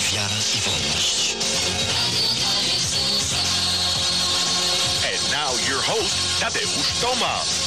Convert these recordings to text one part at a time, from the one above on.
wiara i wolność. And now your host, Tadeusz Tomasz.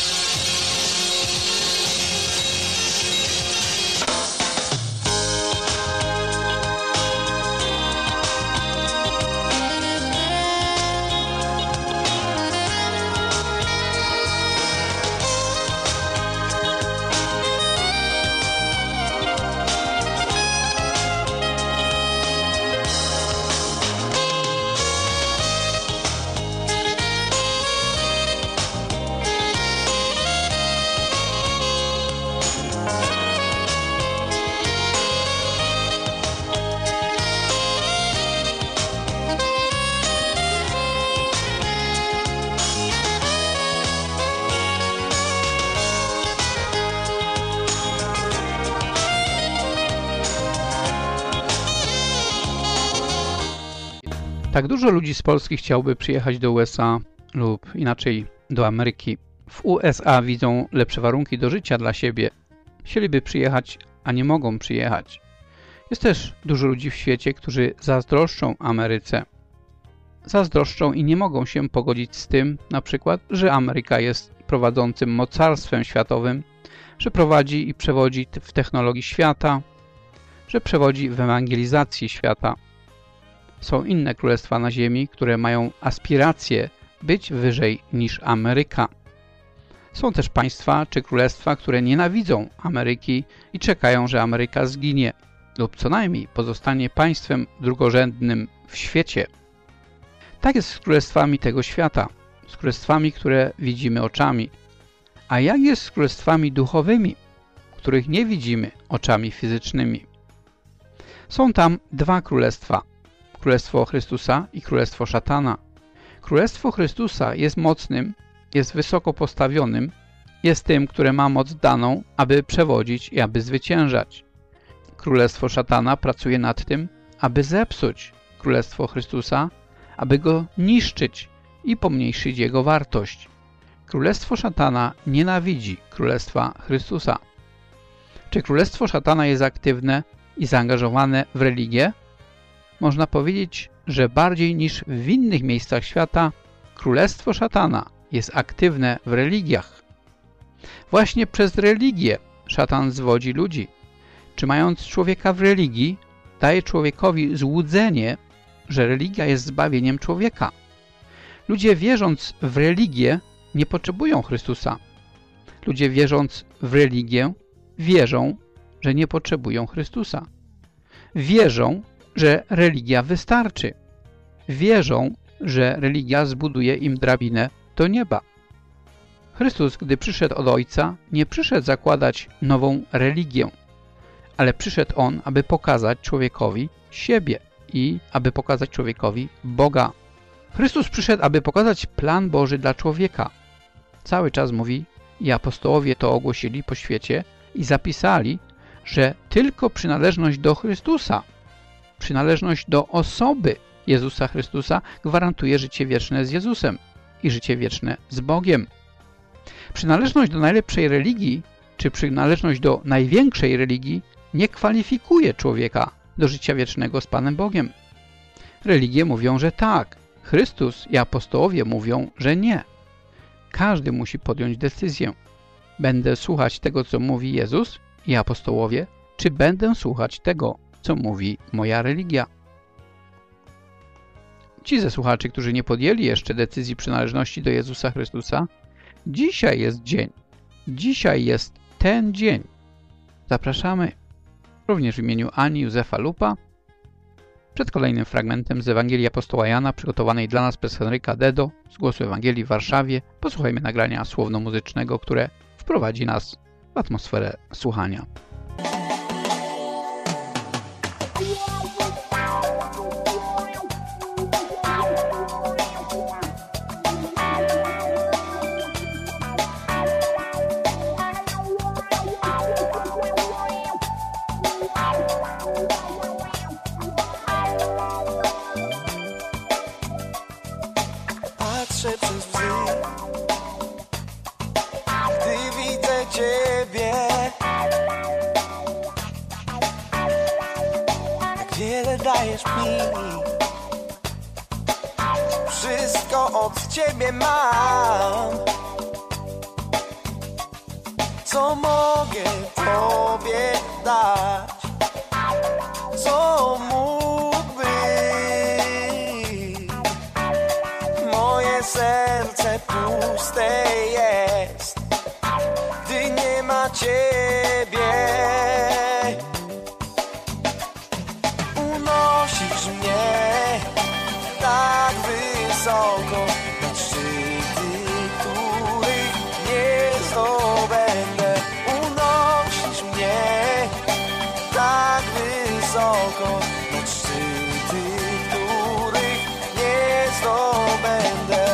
Tak dużo ludzi z Polski chciałby przyjechać do USA lub inaczej do Ameryki. W USA widzą lepsze warunki do życia dla siebie. Chcieliby przyjechać, a nie mogą przyjechać. Jest też dużo ludzi w świecie, którzy zazdroszczą Ameryce. Zazdroszczą i nie mogą się pogodzić z tym, na przykład, że Ameryka jest prowadzącym mocarstwem światowym, że prowadzi i przewodzi w technologii świata, że przewodzi w ewangelizacji świata. Są inne królestwa na ziemi, które mają aspiracje być wyżej niż Ameryka. Są też państwa czy królestwa, które nienawidzą Ameryki i czekają, że Ameryka zginie lub co najmniej pozostanie państwem drugorzędnym w świecie. Tak jest z królestwami tego świata, z królestwami, które widzimy oczami. A jak jest z królestwami duchowymi, których nie widzimy oczami fizycznymi? Są tam dwa królestwa. Królestwo Chrystusa i Królestwo Szatana. Królestwo Chrystusa jest mocnym, jest wysoko postawionym, jest tym, które ma moc daną, aby przewodzić i aby zwyciężać. Królestwo Szatana pracuje nad tym, aby zepsuć Królestwo Chrystusa, aby go niszczyć i pomniejszyć jego wartość. Królestwo Szatana nienawidzi Królestwa Chrystusa. Czy Królestwo Szatana jest aktywne i zaangażowane w religię? Można powiedzieć, że bardziej niż w innych miejscach świata Królestwo Szatana jest aktywne w religiach. Właśnie przez religię szatan zwodzi ludzi. Czy mając człowieka w religii, daje człowiekowi złudzenie, że religia jest zbawieniem człowieka. Ludzie wierząc w religię nie potrzebują Chrystusa. Ludzie wierząc w religię wierzą, że nie potrzebują Chrystusa. Wierzą, że religia wystarczy. Wierzą, że religia zbuduje im drabinę do nieba. Chrystus, gdy przyszedł od Ojca, nie przyszedł zakładać nową religię, ale przyszedł On, aby pokazać człowiekowi siebie i aby pokazać człowiekowi Boga. Chrystus przyszedł, aby pokazać plan Boży dla człowieka. Cały czas mówi, i apostołowie to ogłosili po świecie i zapisali, że tylko przynależność do Chrystusa, przynależność do osoby Jezusa Chrystusa gwarantuje życie wieczne z Jezusem i życie wieczne z Bogiem. Przynależność do najlepszej religii czy przynależność do największej religii nie kwalifikuje człowieka do życia wiecznego z Panem Bogiem. Religie mówią, że tak. Chrystus i apostołowie mówią, że nie. Każdy musi podjąć decyzję. Będę słuchać tego, co mówi Jezus i apostołowie, czy będę słuchać tego, co mówi moja religia? Ci ze słuchaczy, którzy nie podjęli jeszcze decyzji przynależności do Jezusa Chrystusa, dzisiaj jest dzień. Dzisiaj jest ten dzień. Zapraszamy również w imieniu Ani Józefa Lupa przed kolejnym fragmentem z Ewangelii Apostoła Jana, przygotowanej dla nas przez Henryka Dedo z Głosu Ewangelii w Warszawie. Posłuchajmy nagrania słowno-muzycznego, które wprowadzi nas w atmosferę słuchania. Patrzę przez łzy, gdy widzę Ciebie. Jak wiele tyle dajesz mi. Wszystko od ciebie mam. Co mogę tobie dać? Co mógłby? Moje serce puste jest, gdy nie ma ciebie. Unosisz mnie tak wysoko, na szczyty, których nie zdobędę. Unosisz mnie tak wysoko, na szczyty, których nie zdobędę.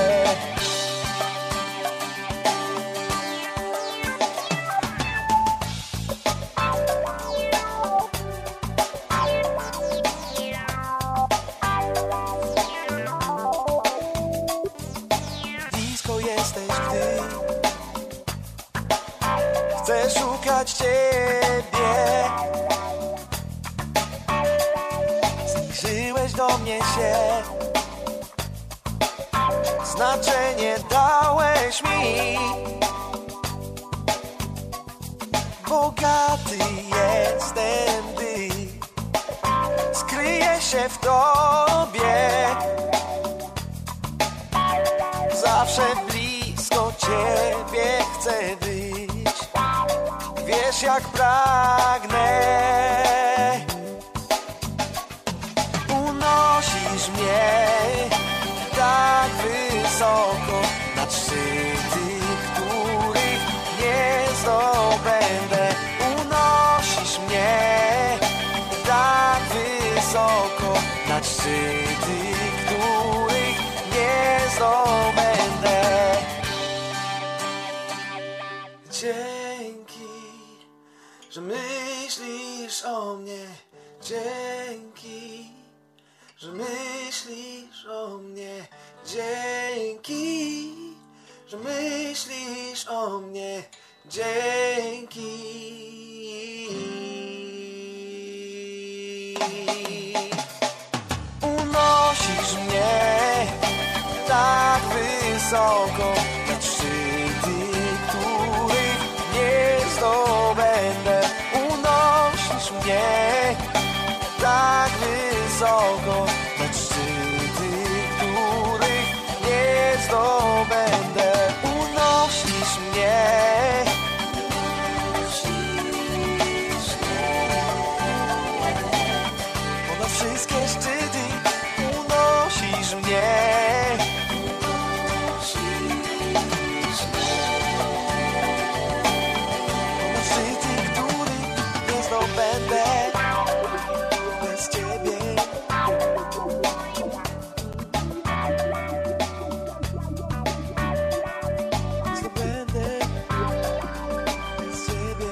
Blisko jesteś, gdy chcę szukać ciebie. Zbliżyłeś do mnie się, znaczenie dałeś mi. Bogaty jestem, gdy skryję się w tobie. Zawsze blisko ciebie chcę być. Wiesz, jak pragnę. Unosisz mnie tak wysoko, nad szczyty, których nie zdobędę. Unosisz mnie tak wysoko, nad szczyty, których nie zdobędę. Dzięki, że myślisz o mnie. Dzięki, że myślisz o mnie. Dzięki, że myślisz o mnie. Dzięki. Unosisz mnie tak wysoko, nad szczyty, których nie zdobędę. Unosisz mnie tak wysoko, nad szczyty, których nie zdobędę. Unosisz mnie. Ponad wszystkie szczyty unosisz mnie. Ponad szczyty, których nie zdobędę bez ciebie. Zdobędę bez ciebie.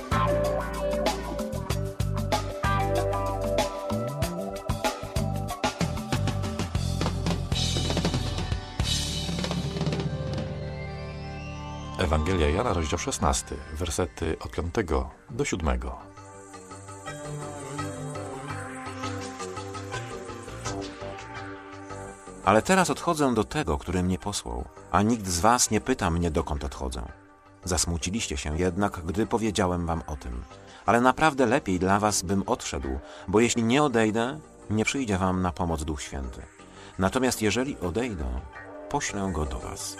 Ewangelia Jana, rozdział 16, wersety od 5 do 7. Ale teraz odchodzę do tego, który mnie posłał, a nikt z was nie pyta mnie, dokąd odchodzę. Zasmuciliście się jednak, gdy powiedziałem wam o tym. Ale naprawdę lepiej dla was, bym odszedł, bo jeśli nie odejdę, nie przyjdzie wam na pomoc Duch Święty. Natomiast jeżeli odejdę, poślę go do was.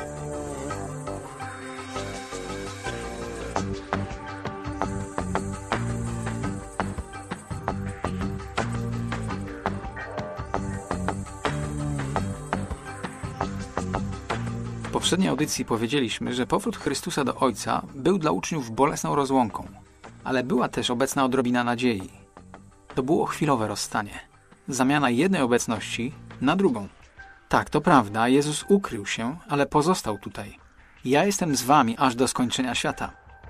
W poprzedniej audycji powiedzieliśmy, że powrót Chrystusa do Ojca był dla uczniów bolesną rozłąką, ale była też obecna odrobina nadziei. To było chwilowe rozstanie. Zamiana jednej obecności na drugą. Tak, to prawda, Jezus ukrył się, ale pozostał tutaj. Ja jestem z wami aż do skończenia świata.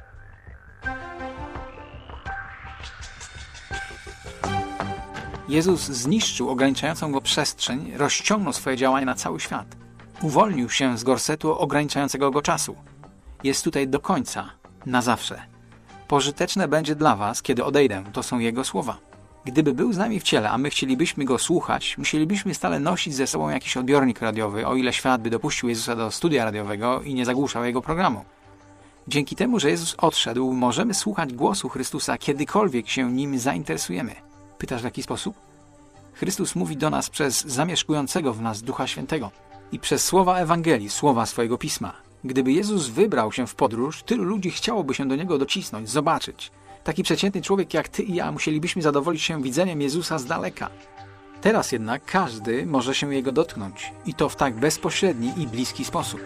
Jezus zniszczył ograniczającą go przestrzeń, rozciągnął swoje działanie na cały świat. Uwolnił się z gorsetu ograniczającego go czasu. Jest tutaj do końca, na zawsze. Pożyteczne będzie dla was, kiedy odejdę, to są Jego słowa. Gdyby był z nami w ciele, a my chcielibyśmy Go słuchać, musielibyśmy stale nosić ze sobą jakiś odbiornik radiowy, o ile świat by dopuścił Jezusa do studia radiowego i nie zagłuszał Jego programu. Dzięki temu, że Jezus odszedł, możemy słuchać głosu Chrystusa, kiedykolwiek się Nim zainteresujemy. Pytasz, w jaki sposób? Chrystus mówi do nas przez zamieszkującego w nas Ducha Świętego i przez słowa Ewangelii, słowa swojego Pisma. Gdyby Jezus wybrał się w podróż, tylu ludzi chciałoby się do Niego docisnąć, zobaczyć. Taki przeciętny człowiek jak ty i ja musielibyśmy zadowolić się widzeniem Jezusa z daleka. Teraz jednak każdy może się Jego dotknąć i to w tak bezpośredni i bliski sposób.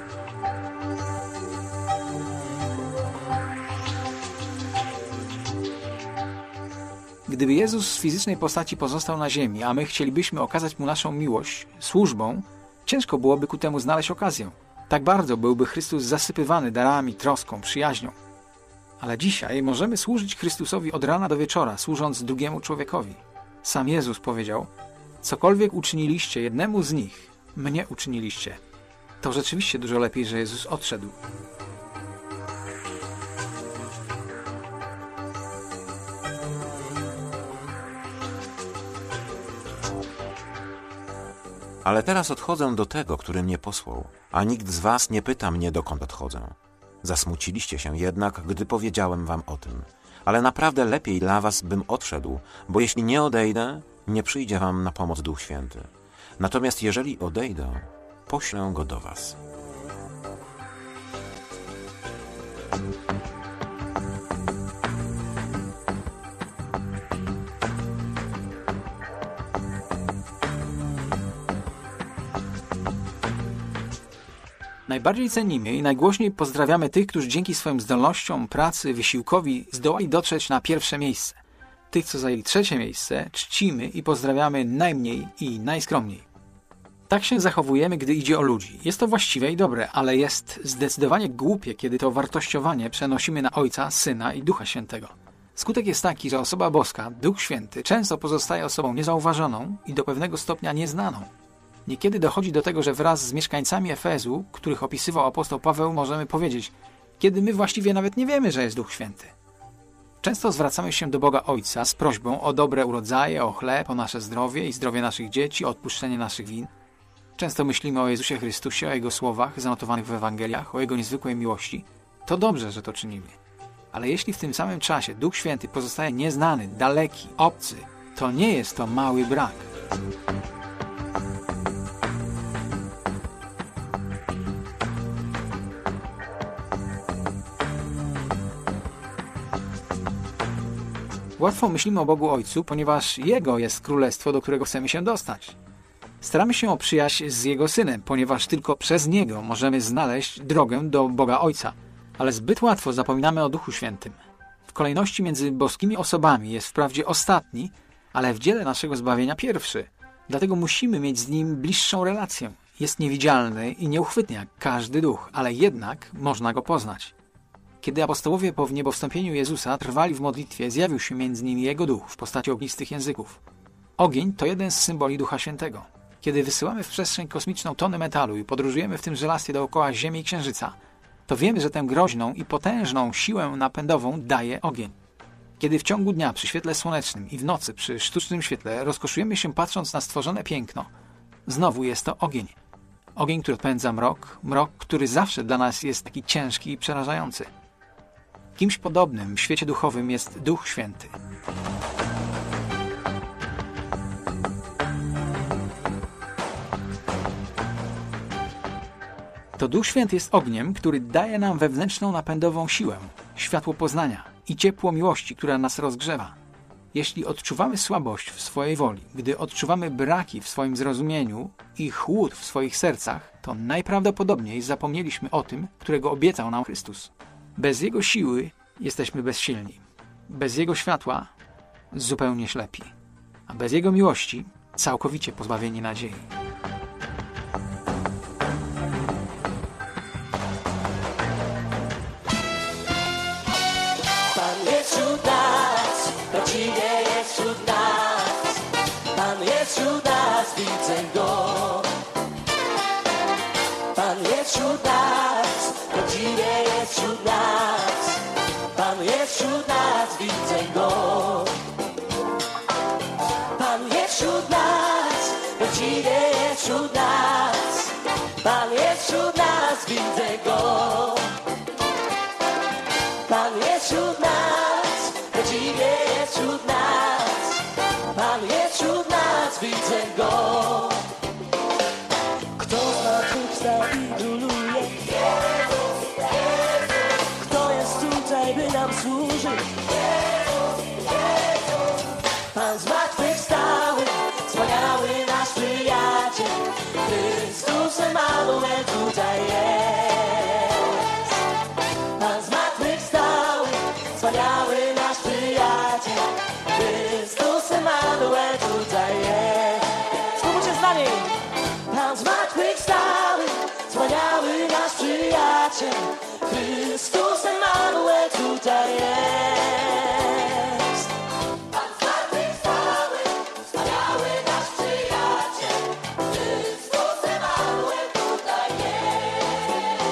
Gdyby Jezus w fizycznej postaci pozostał na ziemi, a my chcielibyśmy okazać Mu naszą miłość służbą, ciężko byłoby ku temu znaleźć okazję. Tak bardzo byłby Chrystus zasypywany darami, troską, przyjaźnią. Ale dzisiaj możemy służyć Chrystusowi od rana do wieczora, służąc drugiemu człowiekowi. Sam Jezus powiedział: cokolwiek uczyniliście jednemu z nich, mnie uczyniliście. To rzeczywiście dużo lepiej, że Jezus odszedł. Ale teraz odchodzę do tego, który mnie posłał, a nikt z was nie pyta mnie, dokąd odchodzę. Zasmuciliście się jednak, gdy powiedziałem wam o tym. Ale naprawdę lepiej dla was bym odszedł, bo jeśli nie odejdę, nie przyjdzie wam na pomoc Duch Święty. Natomiast jeżeli odejdę, poślę go do was. Najbardziej cenimy i najgłośniej pozdrawiamy tych, którzy dzięki swoim zdolnościom, pracy, wysiłkowi zdołali dotrzeć na pierwsze miejsce. Tych, co zajęli trzecie miejsce, czcimy i pozdrawiamy najmniej i najskromniej. Tak się zachowujemy, gdy idzie o ludzi. Jest to właściwe i dobre, ale jest zdecydowanie głupie, kiedy to wartościowanie przenosimy na Ojca, Syna i Ducha Świętego. Skutek jest taki, że osoba boska, Duch Święty, często pozostaje osobą niezauważoną i do pewnego stopnia nieznaną. Niekiedy dochodzi do tego, że wraz z mieszkańcami Efezu, których opisywał apostoł Paweł, możemy powiedzieć, kiedy my właściwie nawet nie wiemy, że jest Duch Święty. Często zwracamy się do Boga Ojca z prośbą o dobre urodzaje, o chleb, o nasze zdrowie i zdrowie naszych dzieci, o odpuszczenie naszych win. Często myślimy o Jezusie Chrystusie, o Jego słowach zanotowanych w Ewangeliach, o Jego niezwykłej miłości. To dobrze, że to czynimy. Ale jeśli w tym samym czasie Duch Święty pozostaje nieznany, daleki, obcy, to nie jest to mały brak. Łatwo myślimy o Bogu Ojcu, ponieważ Jego jest królestwo, do którego chcemy się dostać. Staramy się o przyjaźń z Jego Synem, ponieważ tylko przez Niego możemy znaleźć drogę do Boga Ojca. Ale zbyt łatwo zapominamy o Duchu Świętym. W kolejności między boskimi osobami jest wprawdzie ostatni, ale w dziele naszego zbawienia pierwszy. Dlatego musimy mieć z Nim bliższą relację. Jest niewidzialny i nieuchwytny jak każdy duch, ale jednak można Go poznać. Kiedy apostołowie po wniebowstąpieniu Jezusa trwali w modlitwie, zjawił się między nimi Jego Duch w postaci ognistych języków. Ogień to jeden z symboli Ducha Świętego. Kiedy wysyłamy w przestrzeń kosmiczną tony metalu i podróżujemy w tym żelastwie dookoła Ziemi i Księżyca, to wiemy, że tę groźną i potężną siłę napędową daje ogień. Kiedy w ciągu dnia przy świetle słonecznym i w nocy przy sztucznym świetle rozkoszujemy się patrząc na stworzone piękno, znowu jest to ogień. Ogień, który odpędza mrok, który zawsze dla nas jest taki ciężki i przerażający. Kimś podobnym w świecie duchowym jest Duch Święty. To Duch Święty jest ogniem, który daje nam wewnętrzną napędową siłę, światło poznania i ciepło miłości, która nas rozgrzewa. Jeśli odczuwamy słabość w swojej woli, gdy odczuwamy braki w swoim zrozumieniu i chłód w swoich sercach, to najprawdopodobniej zapomnieliśmy o tym, którego obiecał nam Chrystus. Bez Jego siły jesteśmy bezsilni. Bez Jego światła zupełnie ślepi. A bez Jego miłości całkowicie pozbawieni nadziei. Pan jest wśród nas, prawdziwie jest wśród nas. Pan jest wśród nas, widzę Go. Pan jest wśród nas, prawdziwie jest wśród nas. Pan jest wśród nas, widzę Go. prawdziwie jest wśród nas. Pan jest wśród nas, widzę Go. Pan jest wśród nas, prawdziwie jest wśród nas. Pan jest wśród nas, widzę Go. Kto zmartwychwstał i króluje? Kto jest tutaj, by nam służyć? Pan zmartwychwstały, wspaniały nasz przyjaciel, Chrystus Emanuel tutaj jest. Pan zmartwychwstały, wspaniały nasz przyjaciel, Chrystus Emanuel tutaj jest. Spróbujcie z nami! Pan zmartwychwstały, wspaniały nasz przyjaciel, Chrystus Emanuel tutaj jest. Pan zmartwychwstały, wspaniały nasz przyjaciel, Chrystus Emanuel tutaj jest.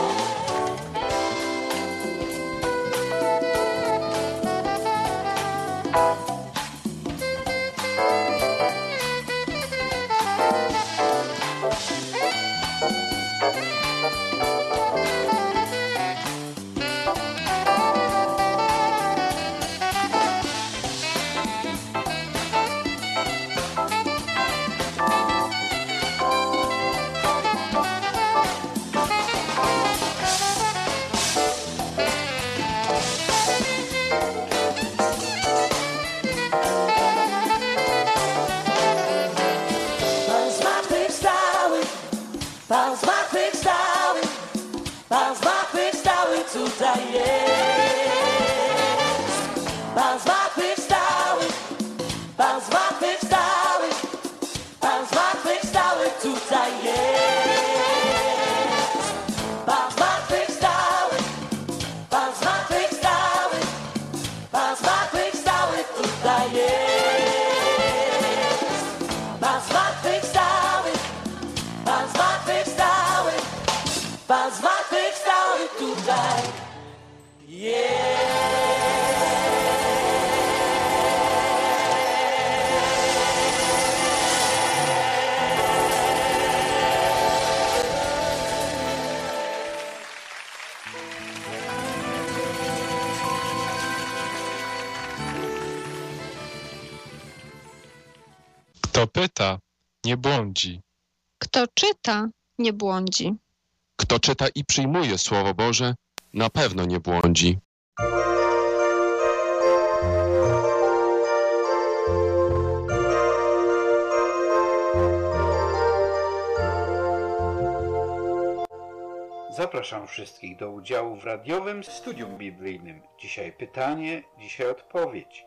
Pan zmartwychwstały, Pan zmartwychwstały, Pan zmartwychwstały tutaj jest. Pan zmartwychwstały, Pan zmartwychwstały, Pan zmartwychwstały tutaj jest. Pan zmartwychwstały, Pan zmartwychwstały, Pan zmartwychwstały tutaj jest. Pan zmartwychwstały, Pan zmartwychwstały, Pan zmartwychwstały tutaj Kto pyta, nie błądzi. Kto czyta, nie błądzi. Kto czyta i przyjmuje Słowo Boże, na pewno nie błądzi. Zapraszam wszystkich do udziału w radiowym studium biblijnym. Dzisiaj pytanie, dzisiaj odpowiedź.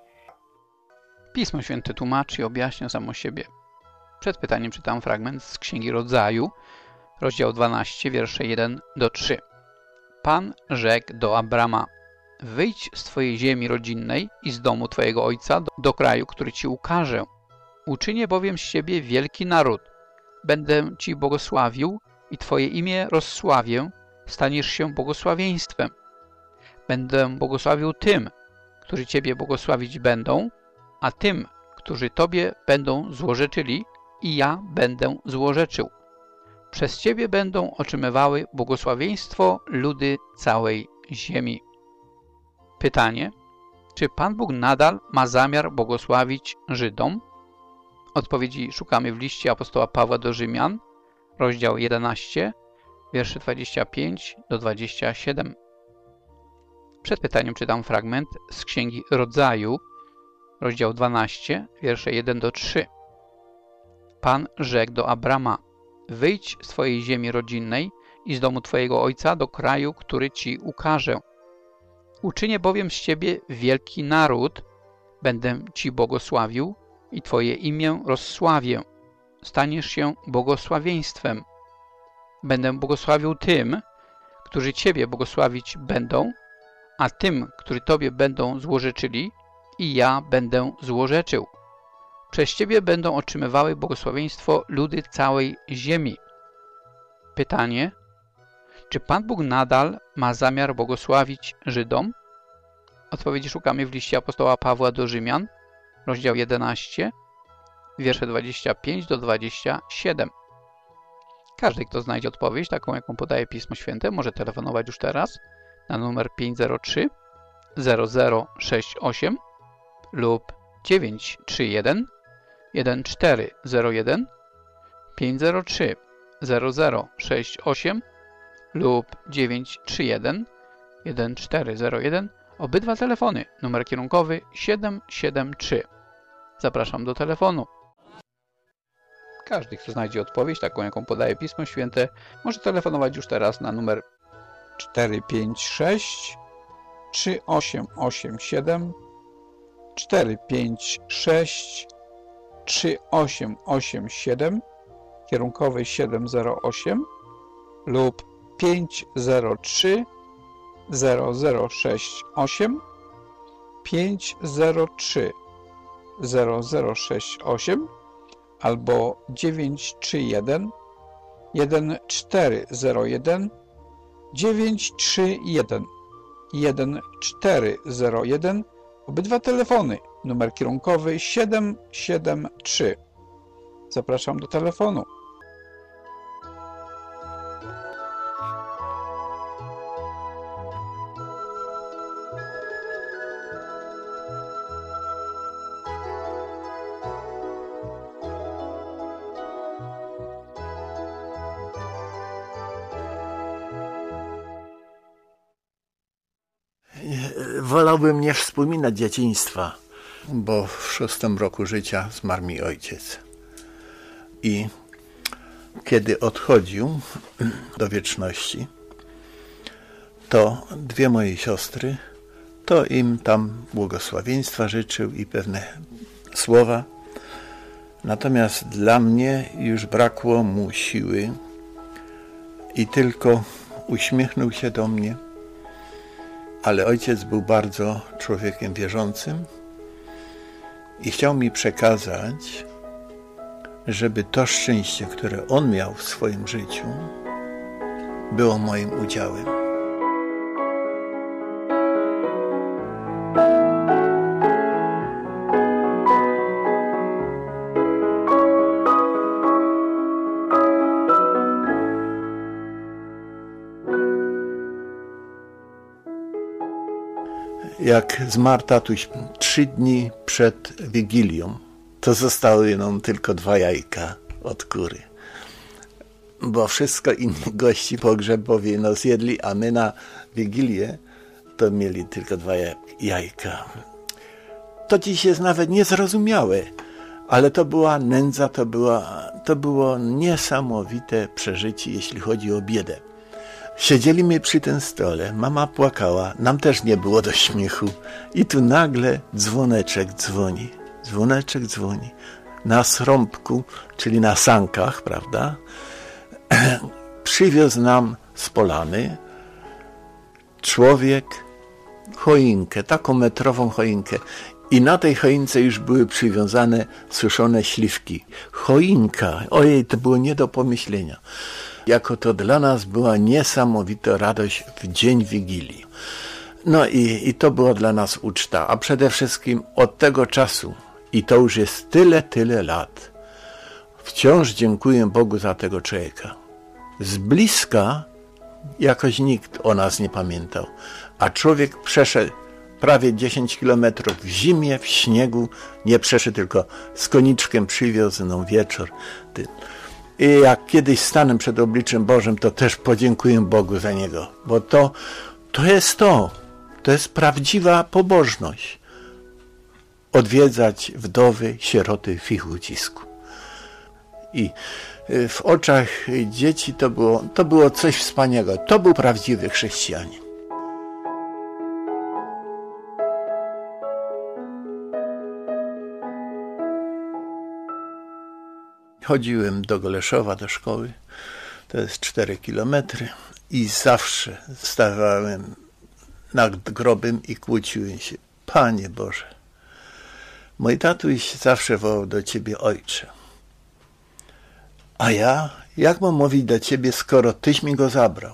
Pismo Święte tłumaczy i objaśnia samo siebie. Przed pytaniem czytam fragment z Księgi Rodzaju, rozdział 12, wiersze 1-3. Pan rzekł do Abrama: wyjdź z twojej ziemi rodzinnej i z domu twojego ojca do kraju, który ci ukażę. Uczynię bowiem z ciebie wielki naród. Będę ci błogosławił i twoje imię rozsławię, staniesz się błogosławieństwem. Będę błogosławił tym, którzy ciebie błogosławić będą, a tym, którzy tobie będą złorzeczyli, i ja będę złorzeczył. Przez ciebie będą otrzymywały błogosławieństwo ludy całej ziemi. Pytanie: czy Pan Bóg nadal ma zamiar błogosławić Żydom? Odpowiedzi szukamy w liście apostoła Pawła do Rzymian, rozdział 11, wiersze 25-27. Przed pytaniem czytam fragment z Księgi Rodzaju, rozdział 12, wiersze 1-3. Pan rzekł do Abrama: wyjdź z twojej ziemi rodzinnej i z domu twojego ojca do kraju, który ci ukażę. Uczynię bowiem z ciebie wielki naród, będę ci błogosławił i twoje imię rozsławię. Staniesz się błogosławieństwem. Będę błogosławił tym, którzy ciebie błogosławić będą, a tym, którzy tobie będą złorzeczyli, i ja będę złorzeczył. Przez ciebie będą otrzymywały błogosławieństwo ludy całej ziemi. Pytanie: czy Pan Bóg nadal ma zamiar błogosławić Żydom? Odpowiedzi szukamy w liście apostoła Pawła do Rzymian, rozdział 11, wiersze 25 do 27. Każdy, kto znajdzie odpowiedź, taką jaką podaje Pismo Święte, może telefonować już teraz na numer 503 0068 lub 931 1401 503 0068 lub 931 1401. Obydwa telefony, numer kierunkowy 773. Zapraszam do telefonu. Każdy, kto znajdzie odpowiedź, taką jaką podaje Pismo Święte, może telefonować już teraz na numer 456 3887 456 3887 kierunkowy 708 lub 503 0068 503 0068 albo 931 1401 931 1401. Obydwa telefony, numer kierunkowy 773. Zapraszam do telefonu. Wolałbym nie wspominać dzieciństwa, bo w 6. roku życia zmarł mi ojciec. I kiedy odchodził do wieczności, to 2 moje siostry, to im tam błogosławieństwa życzył i pewne słowa. Natomiast dla mnie już brakło mu siły i tylko uśmiechnął się do mnie. Ale ojciec był bardzo człowiekiem wierzącym i chciał mi przekazać, żeby to szczęście, które on miał w swoim życiu, było moim udziałem. Jak zmarł tatuś 3 dni przed Wigilią, to zostały nam tylko 2 jajka od kury. Bo wszystko inni gości pogrzebowi zjedli, a my na Wigilię to mieli tylko 2 jajka. To dziś jest nawet niezrozumiałe, ale to była nędza, to było niesamowite przeżycie, jeśli chodzi o biedę. Siedzieliśmy przy tym stole, mama płakała, nam też nie było do śmiechu i tu nagle dzwoneczek dzwoni. Dzwoneczek dzwoni. Na srąbku, czyli na sankach, prawda, przywiózł nam z polany człowiek choinkę, taką metrową choinkę. I na tej choince już były przywiązane suszone śliwki. Choinka, ojej, to było nie do pomyślenia. Jako to dla nas była niesamowita radość w dzień Wigilii. No i to była dla nas uczta, a przede wszystkim od tego czasu, i to już jest tyle lat, wciąż dziękuję Bogu za tego człowieka. Z bliska jakoś nikt o nas nie pamiętał, a człowiek przeszedł prawie 10 kilometrów w zimie, w śniegu, nie przeszedł, tylko z koniczkiem przywiózł nam wieczór. I jak kiedyś stanę przed obliczem Bożym, to też podziękuję Bogu za niego, bo to jest prawdziwa pobożność. Odwiedzać wdowy, sieroty w ich ucisku. I w oczach dzieci to było coś wspaniałego. To był prawdziwy chrześcijanin. Chodziłem do Goleszowa, do szkoły, to jest 4 kilometry i zawsze stawałem nad grobem i kłóciłem się. Panie Boże, mój tatuś zawsze wołał do Ciebie Ojcze. A ja, jak mam mówić do Ciebie, skoro Tyś mi go zabrał?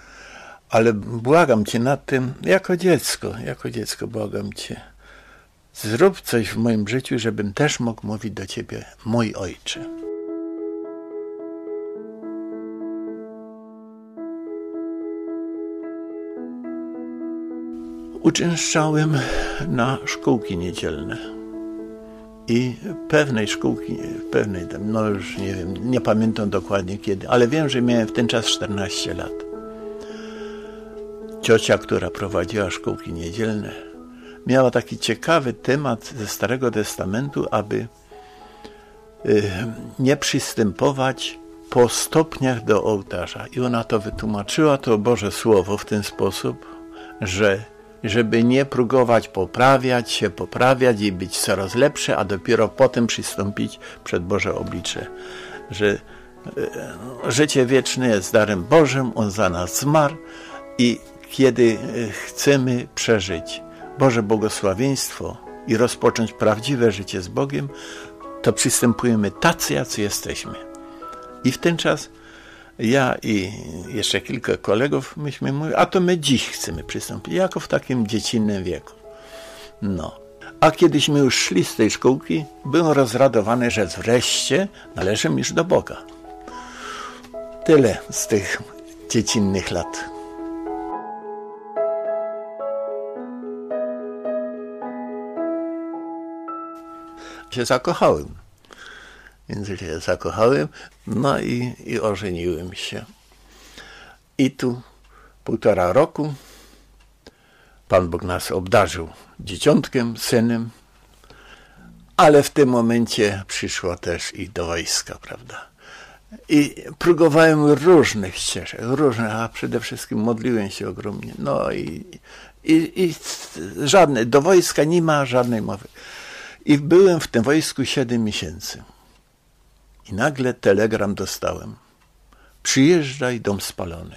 Ale błagam Cię nad tym, jako dziecko błagam Cię. zrób coś w moim życiu, żebym też mógł mówić do Ciebie, mój Ojcze. Uczęszczałem na szkółki niedzielne i pewnej szkółki, no już nie wiem, nie pamiętam dokładnie kiedy, ale wiem, że miałem w ten czas 14 lat. Ciocia, która prowadziła szkółki niedzielne, miała taki ciekawy temat ze Starego Testamentu, aby nie przystępować po stopniach do ołtarza. I ona to wytłumaczyła, to Boże Słowo w ten sposób, że żeby nie próbować poprawiać i być coraz lepsze, a dopiero potem przystąpić przed Boże oblicze. Że życie wieczne jest darem Bożym, On za nas zmarł i kiedy chcemy przeżyć Boże błogosławieństwo i rozpocząć prawdziwe życie z Bogiem, to przystępujemy tacy, jacy jesteśmy. I w ten czas ja i jeszcze kilka kolegów, myśmy mówili, a to my dziś chcemy przystąpić, jako w takim dziecinnym wieku. No. A kiedyśmy już szli z tej szkółki, byłem rozradowany, że wreszcie należę już do Boga. Tyle z tych dziecinnych lat. Się zakochałem. Więc się zakochałem, no i ożeniłem się. I tu 1,5 roku Pan Bóg nas obdarzył dzieciątkiem, synem, ale w tym momencie przyszło też i do wojska, prawda? I próbowałem różnych ścieżek, a przede wszystkim modliłem się ogromnie. No i żadne, do wojska nie ma żadnej mowy. I byłem w tym wojsku 7 miesięcy. I nagle telegram dostałem. Przyjeżdżaj, dom spalony.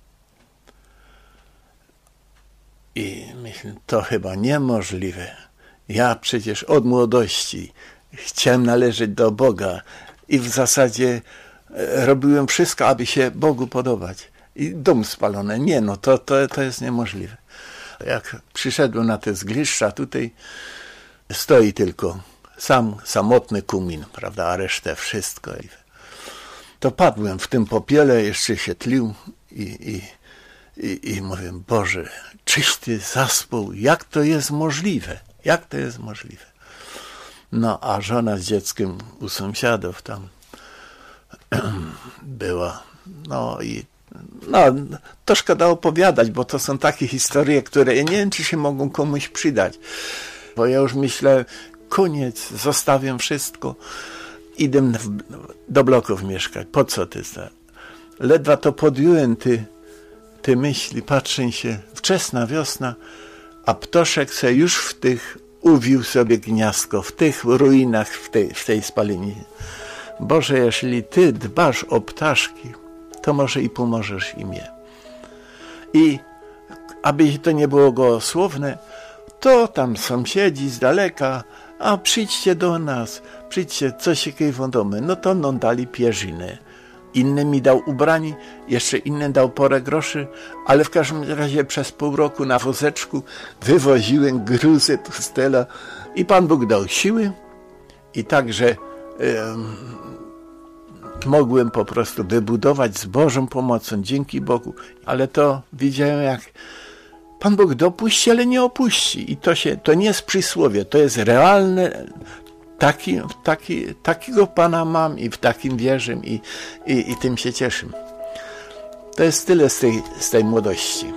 I myślę, to chyba niemożliwe. Ja przecież od młodości chciałem należeć do Boga i w zasadzie robiłem wszystko, aby się Bogu podobać. I dom spalony. Nie, no to jest niemożliwe. Jak przyszedłem na te zgliszcza, tutaj stoi tylko samotny kumin, prawda, a resztę wszystko. To padłem w tym popiele, jeszcze się tlił i mówię, Boże, czyś Ty zaspał, jak to jest możliwe? Jak to jest możliwe? No, a żona z dzieckiem u sąsiadów tam była, no to szkoda opowiadać, bo to są takie historie, które ja nie wiem, czy się mogą komuś przydać, bo ja już myślę, koniec, zostawiam wszystko, idę do bloków mieszkać. Po co ty? Ledwa to podjąłem te myśli, patrzę się, wczesna wiosna, a ptoszek se już w tych uwił sobie gniazdko, w tych ruinach, w tej spalininie. Boże, jeśli Ty dbasz o ptaszki, to może i pomożesz im je. I aby to nie było gołosłowne, to tam sąsiedzi z daleka, a przyjdźcie do nas, przyjdźcie, coś jakiego domy. No to nam dali pierzynę. Inny mi dał ubrani, jeszcze inny dał porę groszy, ale w każdym razie przez pół roku na wozeczku wywoziłem gruzę, pustela i Pan Bóg dał siły i także mogłem po prostu wybudować z Bożą pomocą, dzięki Bogu. Ale to widziałem, jak Pan Bóg dopuści, ale nie opuści. I to nie jest przysłowie, to jest realne. Takiego Pana mam i w takim wierzę i tym się cieszę. To jest tyle z tej młodości.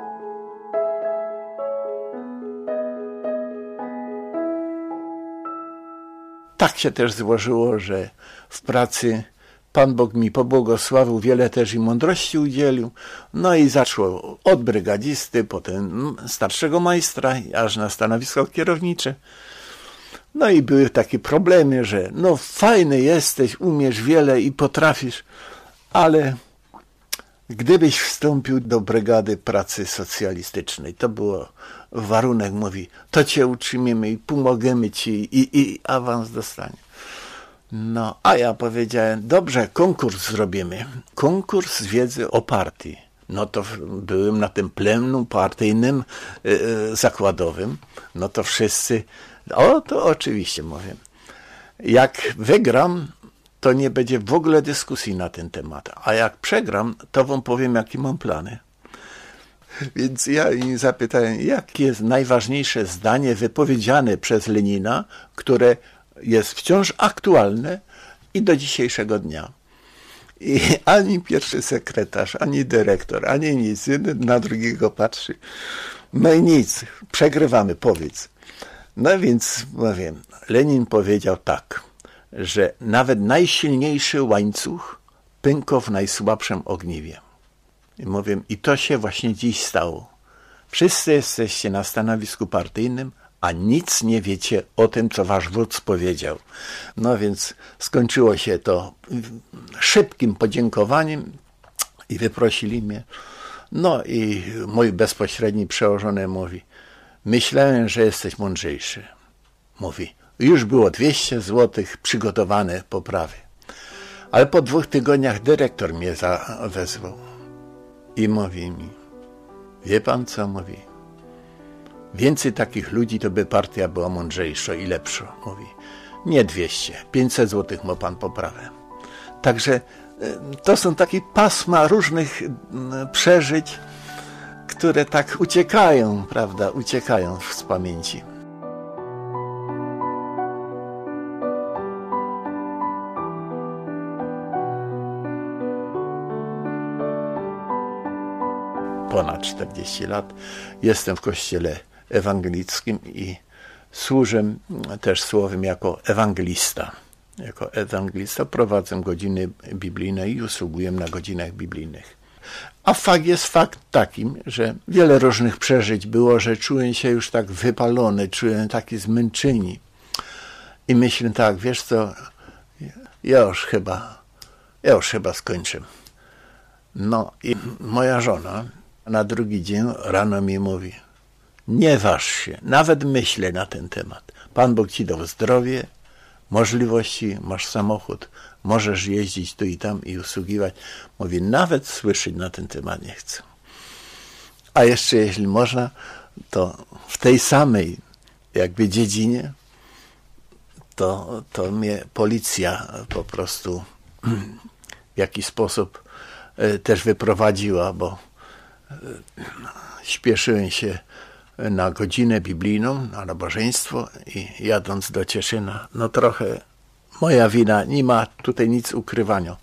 Tak się też złożyło, że w pracy Pan Bóg mi pobłogosławił, wiele też i mądrości udzielił. No i zaczęło od brygadzisty, potem starszego majstra, aż na stanowisko kierownicze. No i były takie problemy, że no fajny jesteś, umiesz wiele i potrafisz, ale gdybyś wstąpił do brygady pracy socjalistycznej, to było warunek, mówi, to cię utrzymiemy i pomogemy ci i awans dostanie. No, a ja powiedziałem, dobrze, konkurs zrobimy. Konkurs wiedzy o partii. No to byłem na tym plemnu partyjnym zakładowym. No to wszyscy O, to oczywiście mówię. Jak wygram, to nie będzie w ogóle dyskusji na ten temat. A jak przegram, to wam powiem, jakie mam plany. Więc ja im zapytałem, jakie jest najważniejsze zdanie wypowiedziane przez Lenina, które jest wciąż aktualne i do dzisiejszego dnia. I ani pierwszy sekretarz, ani dyrektor, ani nic, jeden na drugiego patrzy. No i nic, przegrywamy, powiedz. No więc, mówię, Lenin powiedział tak, że nawet najsilniejszy łańcuch pękł w najsłabszym ogniwie. I mówię, i to się właśnie dziś stało. Wszyscy jesteście na stanowisku partyjnym, a nic nie wiecie o tym, co wasz wódz powiedział. No więc skończyło się to szybkim podziękowaniem i wyprosili mnie. No i mój bezpośredni przełożony mówi, myślałem, że jesteś mądrzejszy. Mówi, już było 200 złotych przygotowane poprawy. Ale po 2 tygodniach dyrektor mnie wezwał i mówi mi, wie pan co, mówi, więcej takich ludzi, to by partia była mądrzejsza i lepsza. Mówi, nie 200, 500 złotych ma pan poprawę. Także to są takie pasma różnych przeżyć, które tak uciekają, prawda, uciekają z pamięci. Ponad 40 lat jestem w kościele ewangelickim i służę też słowem jako ewangelista. Jako ewangelista prowadzę godziny biblijne i usługuję na godzinach biblijnych. A fakt jest fakt takim, że wiele różnych przeżyć było, że czułem się już tak wypalony, czułem taki zmęczeni. I myślę tak, wiesz co, ja już chyba skończę. No i moja żona na drugi dzień rano mi mówi, nie waż się, nawet myślę na ten temat. Pan Bóg ci dał zdrowie, możliwości, masz samochód, możesz jeździć tu i tam i usługiwać. Mówi, nawet słyszeć na ten temat nie chcę. A jeszcze jeśli można, to w tej samej jakby dziedzinie to mnie policja po prostu w jakiś sposób też wyprowadziła, bo śpieszyłem się na godzinę biblijną, na nabożeństwo i jadąc do Cieszyna, no trochę moja wina, nie ma tutaj nic ukrywania.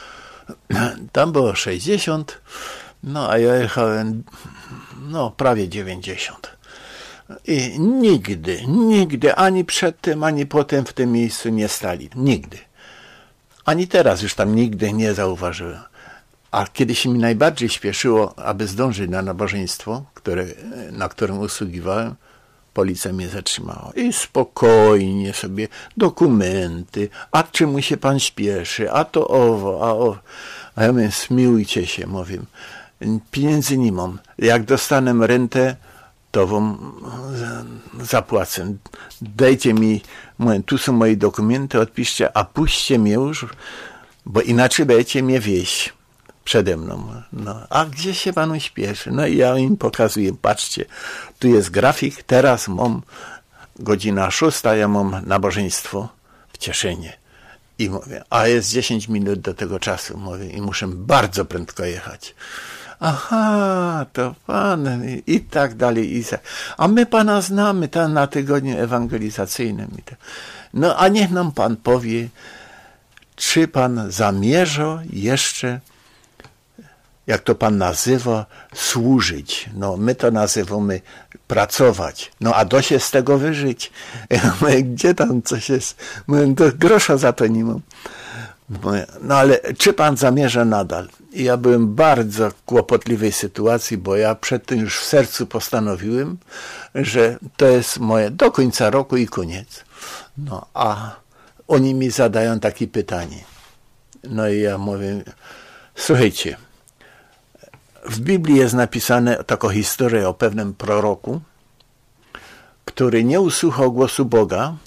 Tam było 60, no a ja jechałem prawie 90. I nigdy, ani przed tym, ani potem w tym miejscu nie stali. Nigdy. Ani teraz już tam nigdy nie zauważyłem. A kiedy się mi najbardziej śpieszyło, aby zdążyć na nabożeństwo, na którym usługiwałem, policja mnie zatrzymała. I spokojnie sobie dokumenty, a czemu się pan śpieszy, a to owo. A ja mówię, zmiłujcie się, mówię, pieniędzy nie mam. Jak dostanę rentę, to wam zapłacę. Dajcie mi, mówię, tu są moje dokumenty, odpiszcie, a puśćcie mnie już, bo inaczej będziecie mnie wieść przede mną. No, a gdzie się panu śpieszy? No i ja im pokazuję, patrzcie, tu jest grafik, teraz mam godzina 6, ja mam nabożeństwo w Cieszynie. I mówię, a jest 10 minut do tego czasu, mówię, i muszę bardzo prędko jechać. Aha, to pan, i tak dalej, a my pana znamy tam na tygodniu ewangelizacyjnym. No, a niech nam pan powie, czy pan zamierza jeszcze, jak to pan nazywa, służyć. No, my to nazywamy pracować. No, a da się z tego wyżyć. Ja mówię, gdzie tam coś jest? Mówię, do grosza za to nie mam. Mówię, no, ale czy pan zamierza nadal? I ja byłem w bardzo kłopotliwej sytuacji, bo ja przed tym już w sercu postanowiłem, że to jest moje do końca roku i koniec. No, a oni mi zadają takie pytanie. No i ja mówię, słuchajcie, w Biblii jest napisane taka historia o pewnym proroku, który nie usłuchał głosu Boga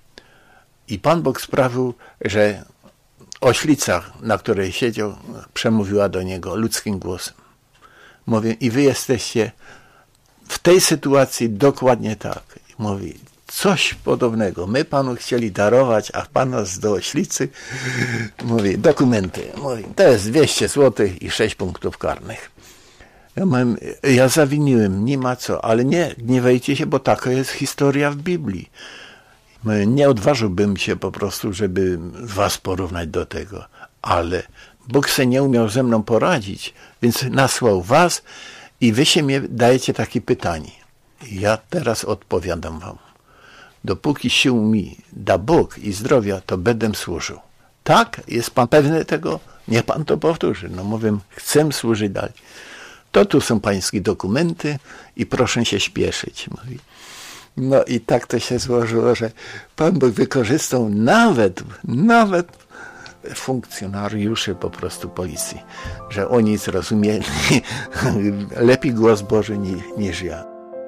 i Pan Bóg sprawił, że oślica, na której siedział, przemówiła do niego ludzkim głosem. Mówię, i wy jesteście w tej sytuacji dokładnie tak. Mówi, coś podobnego. My panu chcieli darować, a pan nas do oślicy mówi, dokumenty. Mówi, to jest 200 zł i 6 punktów karnych. Ja zawiniłem, nie ma co, ale nie gniewajcie się, bo taka jest historia w Biblii. Nie odważyłbym się po prostu, żeby was porównać do tego, ale Bóg se nie umiał ze mną poradzić, więc nasłał was i wy się mnie dajecie takie pytanie. Ja teraz odpowiadam wam. Dopóki sił mi da Bóg i zdrowia, to będę służył. Tak? Jest pan pewny tego? Niech pan to powtórzy. No mówię, chcę służyć dalej. To tu są pańskie dokumenty i proszę się śpieszyć. Mówi. No i tak to się złożyło, że Pan Bóg wykorzystał nawet funkcjonariuszy po prostu policji, że oni zrozumieli lepiej głos Boży niż ja.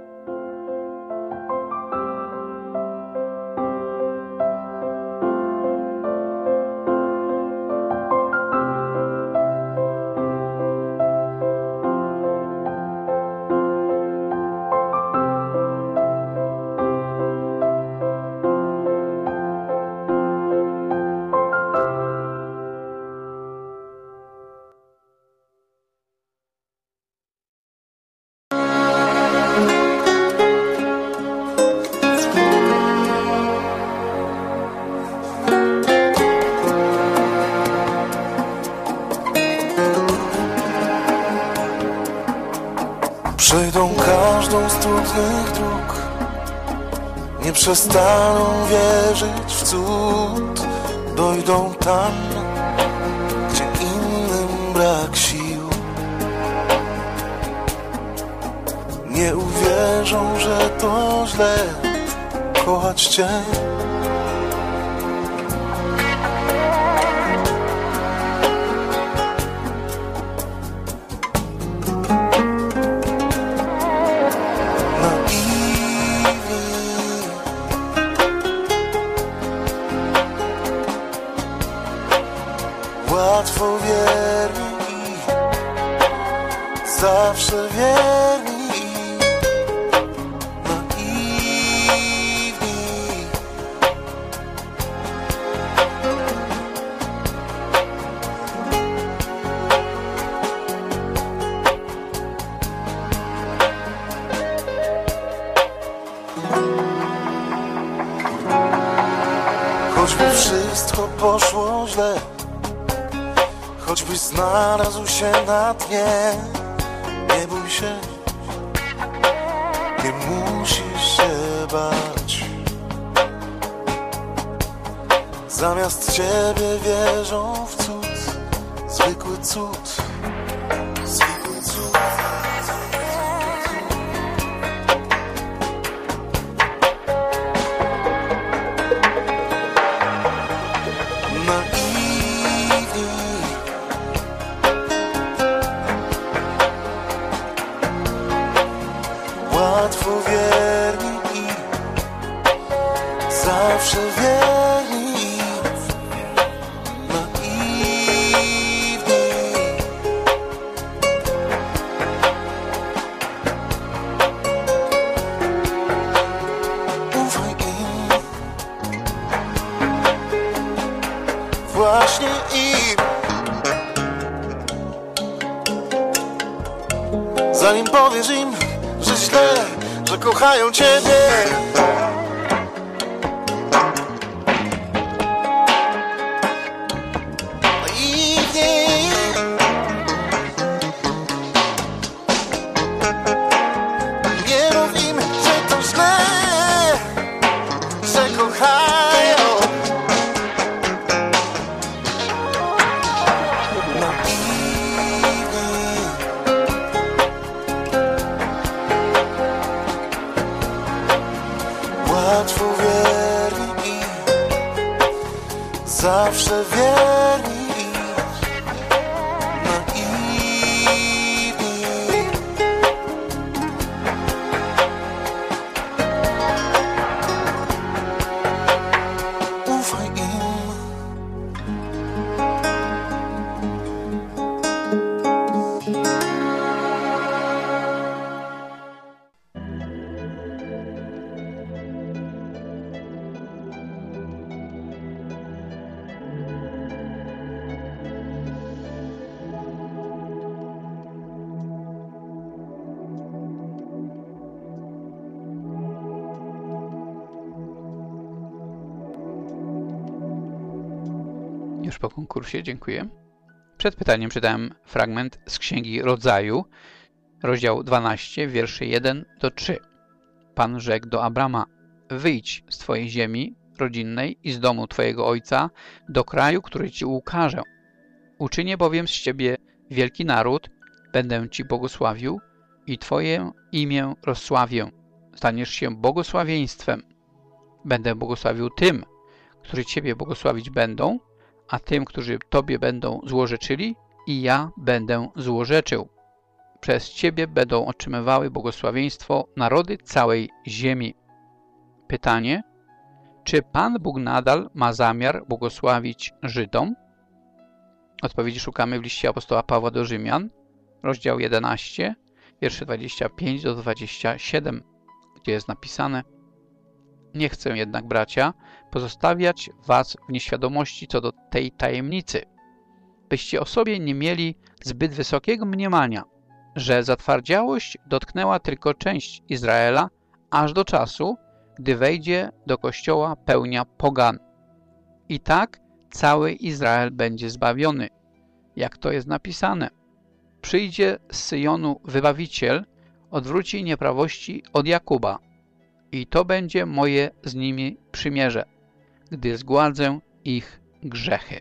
Przejdą każdą z trudnych dróg, nie przestaną wierzyć w cud. Dojdą tam, gdzie innym brak sił. Nie uwierzą, że to źle kochać Cię. Łatwo wierni i zawsze wierni i naiwni. Choćby wszystko poszło źle, choćbyś znalazł się na dnie, nie bój się, nie musisz się bać. Zamiast Ciebie wierzą w cud, zwykły cud, zwykły cud. Łatwo wierni i zawsze wierni i naiwni. Ufaj im, właśnie im. Zanim powiesz im, że źle, że kochają Ciebie. Naiwnie. Nie mów im, że to źle, że kochają. Również po konkursie, dziękuję. Przed pytaniem czytałem fragment z Księgi Rodzaju, rozdział 12, wiersze 1-3. Pan rzekł do Abrama: wyjdź z twojej ziemi rodzinnej i z domu twojego ojca do kraju, który ci ukażę. Uczynię bowiem z ciebie wielki naród, będę ci błogosławił i twoje imię rozsławię. Staniesz się błogosławieństwem. Będę błogosławił tym, którzy ciebie błogosławić będą, a tym, którzy tobie będą złorzeczyli, i ja będę złorzeczył. Przez ciebie będą otrzymywały błogosławieństwo narody całej ziemi. Pytanie: czy Pan Bóg nadal ma zamiar błogosławić Żydom? Odpowiedzi szukamy w liście apostoła Pawła do Rzymian, rozdział 11, wiersze 25-27, gdzie jest napisane: nie chcę jednak, bracia, pozostawiać was w nieświadomości co do tej tajemnicy, byście o sobie nie mieli zbyt wysokiego mniemania, że zatwardziałość dotknęła tylko część Izraela aż do czasu, gdy wejdzie do kościoła pełnia pogan. I tak cały Izrael będzie zbawiony, jak to jest napisane. Przyjdzie z Syjonu wybawiciel, odwróci nieprawości od Jakuba. I to będzie moje z nimi przymierze, gdy zgładzę ich grzechy.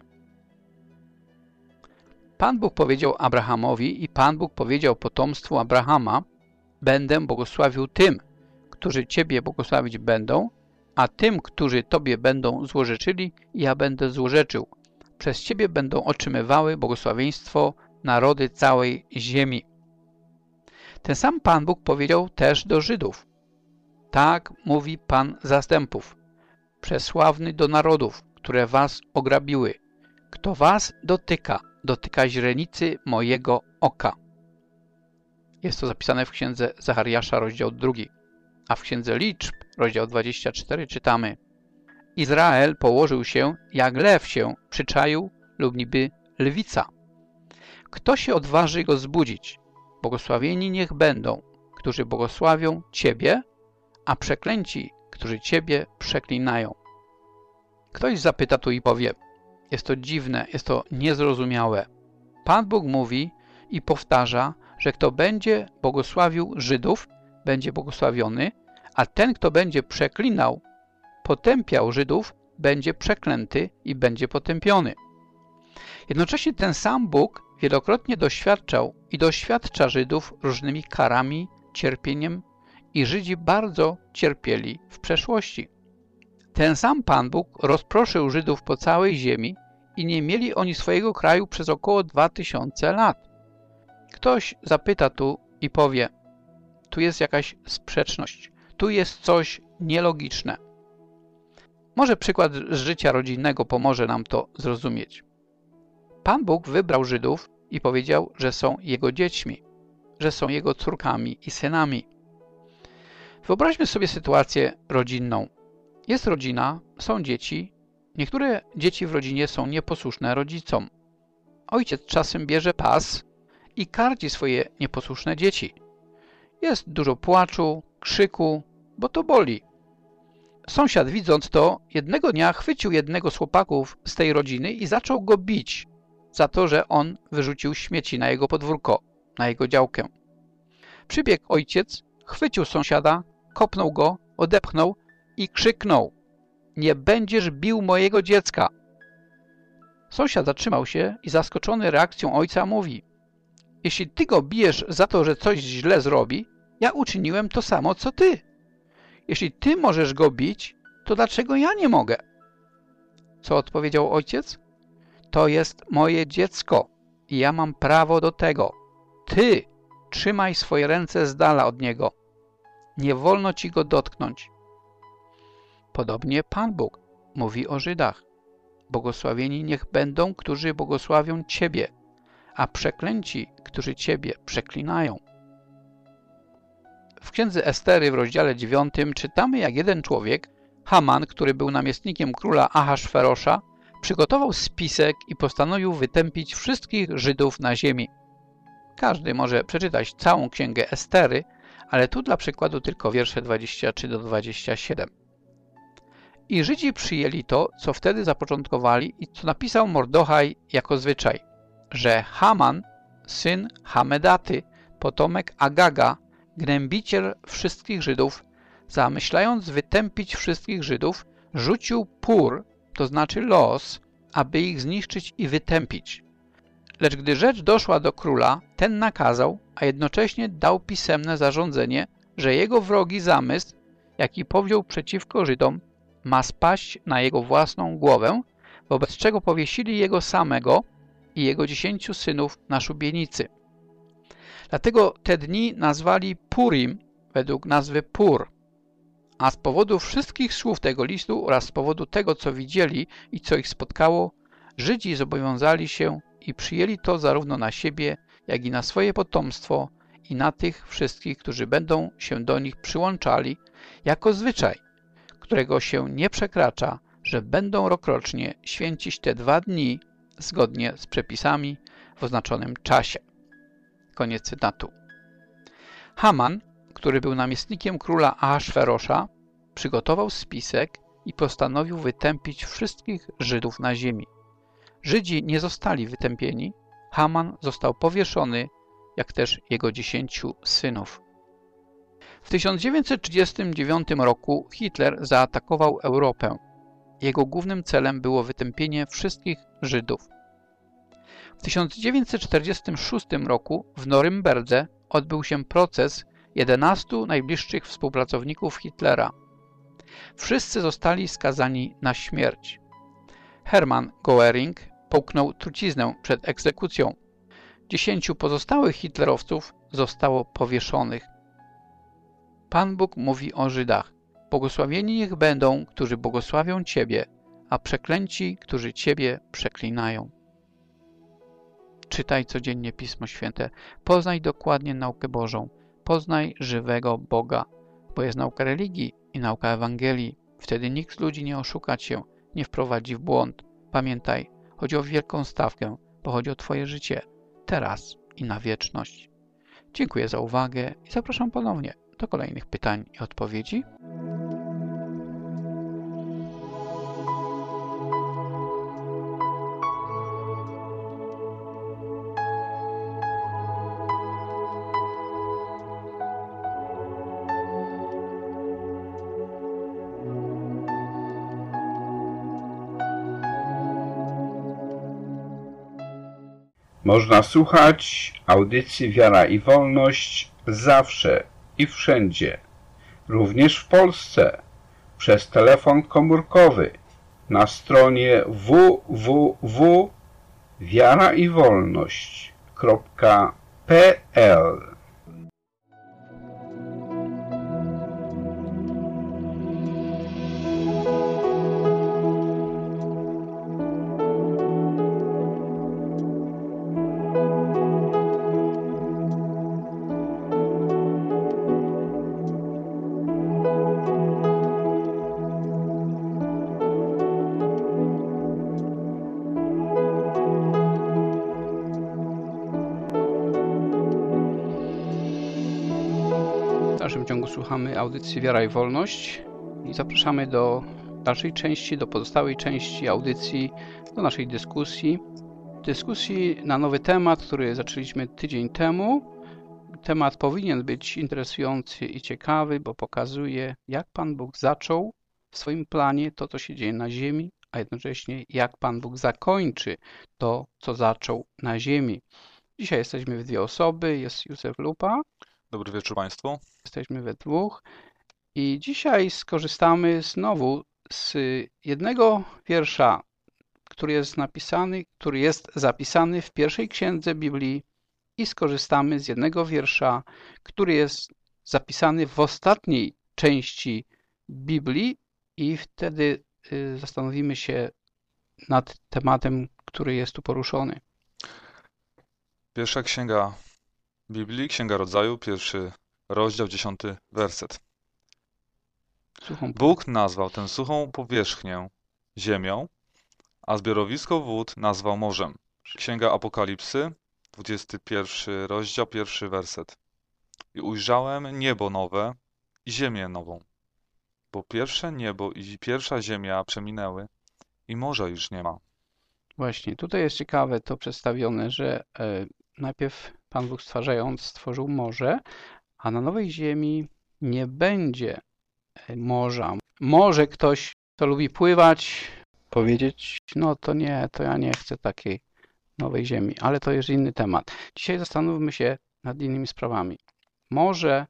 Pan Bóg powiedział Abrahamowi i Pan Bóg powiedział potomstwu Abrahama: będę błogosławił tym, którzy ciebie błogosławić będą, a tym, którzy tobie będą złorzeczyli, ja będę złorzeczył. Przez ciebie będą otrzymywały błogosławieństwo narody całej ziemi. Ten sam Pan Bóg powiedział też do Żydów: tak mówi Pan zastępów, przesławny do narodów, które was ograbiły. Kto was dotyka, dotyka źrenicy mojego oka. Jest to zapisane w księdze Zachariasza, rozdział 2. A w księdze Liczb, rozdział 24, czytamy: Izrael położył się, jak lew się przyczaił lub niby lwica. Kto się odważy go zbudzić? Błogosławieni niech będą, którzy błogosławią Ciebie, a przeklęci, którzy Ciebie przeklinają. Ktoś zapyta tu i powie: jest to dziwne, jest to niezrozumiałe. Pan Bóg mówi i powtarza, że kto będzie błogosławił Żydów, będzie błogosławiony, a ten, kto będzie przeklinał, potępiał Żydów, będzie przeklęty i będzie potępiony. Jednocześnie ten sam Bóg wielokrotnie doświadczał i doświadcza Żydów różnymi karami, cierpieniem i Żydzi bardzo cierpieli w przeszłości. Ten sam Pan Bóg rozproszył Żydów po całej ziemi i nie mieli oni swojego kraju przez około 2000 lat. Ktoś zapyta tu i powie: tu jest jakaś sprzeczność, tu jest coś nielogiczne. Może przykład z życia rodzinnego pomoże nam to zrozumieć. Pan Bóg wybrał Żydów i powiedział, że są Jego dziećmi, że są Jego córkami i synami. Wyobraźmy sobie sytuację rodzinną. Jest rodzina, są dzieci. Niektóre dzieci w rodzinie są nieposłuszne rodzicom. Ojciec czasem bierze pas i karci swoje nieposłuszne dzieci. Jest dużo płaczu, krzyku, bo to boli. Sąsiad, widząc to, jednego dnia chwycił jednego z chłopaków z tej rodziny i zaczął go bić za to, że on wyrzucił śmieci na jego podwórko, na jego działkę. Przybiegł ojciec, chwycił sąsiada, kopnął go, odepchnął i krzyknął: nie będziesz bił mojego dziecka. Sąsiad zatrzymał się i zaskoczony reakcją ojca mówi: jeśli ty go bijesz za to, że coś źle zrobi, ja uczyniłem to samo, co ty. Jeśli ty możesz go bić, to dlaczego ja nie mogę? Co odpowiedział ojciec? To jest moje dziecko i ja mam prawo do tego. Ty trzymaj swoje ręce z dala od niego. Nie wolno ci go dotknąć. Podobnie Pan Bóg mówi o Żydach. Błogosławieni niech będą, którzy błogosławią Ciebie, a przeklęci, którzy Ciebie przeklinają. W księdze Estery w rozdziale 9 czytamy, jak jeden człowiek, Haman, który był namiestnikiem króla Ahasferosza, przygotował spisek i postanowił wytępić wszystkich Żydów na ziemi. Każdy może przeczytać całą księgę Estery, ale tu dla przykładu tylko wiersze 23 do 27. I Żydzi przyjęli to, co wtedy zapoczątkowali i co napisał Mordochaj jako zwyczaj, że Haman, syn Hamedaty, potomek Agaga, gnębiciel wszystkich Żydów, zamyślając wytępić wszystkich Żydów, rzucił pór, to znaczy los, aby ich zniszczyć i wytępić. Lecz gdy rzecz doszła do króla, ten nakazał, a jednocześnie dał pisemne zarządzenie, że jego wrogi zamysł, jaki powziął przeciwko Żydom, ma spaść na jego własną głowę, wobec czego powiesili jego samego i jego 10 synów na szubienicy. Dlatego te dni nazwali Purim według nazwy Pur. A z powodu wszystkich słów tego listu oraz z powodu tego, co widzieli i co ich spotkało, Żydzi zobowiązali się i przyjęli to zarówno na siebie, jak i na swoje potomstwo i na tych wszystkich, którzy będą się do nich przyłączali, jako zwyczaj, którego się nie przekracza, że będą rokrocznie święcić te 2 dni zgodnie z przepisami w oznaczonym czasie. Koniec cytatu. Haman, który był namiestnikiem króla Ahasferosza, przygotował spisek i postanowił wytępić wszystkich Żydów na ziemi. Żydzi nie zostali wytępieni, Haman został powieszony, jak też jego 10 synów. W 1939 roku Hitler zaatakował Europę. Jego głównym celem było wytępienie wszystkich Żydów. W 1946 roku w Norymberdze odbył się proces 11 najbliższych współpracowników Hitlera. Wszyscy zostali skazani na śmierć. Hermann Göring połknął truciznę przed egzekucją. 10 pozostałych hitlerowców zostało powieszonych. Pan Bóg mówi o Żydach: błogosławieni niech będą, którzy błogosławią Ciebie, a przeklęci, którzy Ciebie przeklinają. Czytaj codziennie Pismo Święte, poznaj dokładnie naukę Bożą, poznaj żywego Boga, bo jest nauka religii i nauka Ewangelii. Wtedy nikt z ludzi nie oszuka Cię, nie wprowadzi w błąd. Pamiętaj, chodzi o wielką stawkę, bo chodzi o Twoje życie, teraz i na wieczność. Dziękuję za uwagę i zapraszam ponownie do kolejnych pytań i odpowiedzi. Można słuchać audycji Wiara i Wolność zawsze i wszędzie, również w Polsce, przez telefon komórkowy na stronie www.wiaraiwolność.pl. W dalszym ciągu słuchamy audycji Wiara i Wolność i zapraszamy do dalszej części, do pozostałej części audycji, do naszej dyskusji. Dyskusji na nowy temat, który zaczęliśmy tydzień temu. Temat powinien być interesujący i ciekawy, bo pokazuje, jak Pan Bóg zaczął w swoim planie to, co się dzieje na ziemi, a jednocześnie jak Pan Bóg zakończy to, co zaczął na ziemi. Dzisiaj jesteśmy w 2 osoby, jest Józef Lupa. Dobry wieczór Państwu. Jesteśmy we 2 i dzisiaj skorzystamy znowu z jednego wiersza, który jest zapisany w pierwszej księdze Biblii i skorzystamy z jednego wiersza, który jest zapisany w ostatniej części Biblii i wtedy zastanowimy się nad tematem, który jest tu poruszony. Pierwsza księga Biblii, Księga Rodzaju, 1 rozdział, 10 werset. Bóg nazwał tę suchą powierzchnię ziemią, a zbiorowisko wód nazwał morzem. Księga Apokalipsy, 21 rozdział, 1 werset. I ujrzałem niebo nowe i ziemię nową, bo pierwsze niebo i pierwsza ziemia przeminęły i morza już nie ma. Właśnie, tutaj jest ciekawe to przedstawione, że najpierw Pan Bóg stwarzając stworzył morze, a na nowej ziemi nie będzie morza. Może ktoś, kto lubi pływać, powiedzieć, no to nie, to ja nie chcę takiej nowej ziemi, ale to jest inny temat. Dzisiaj zastanówmy się nad innymi sprawami. Morze,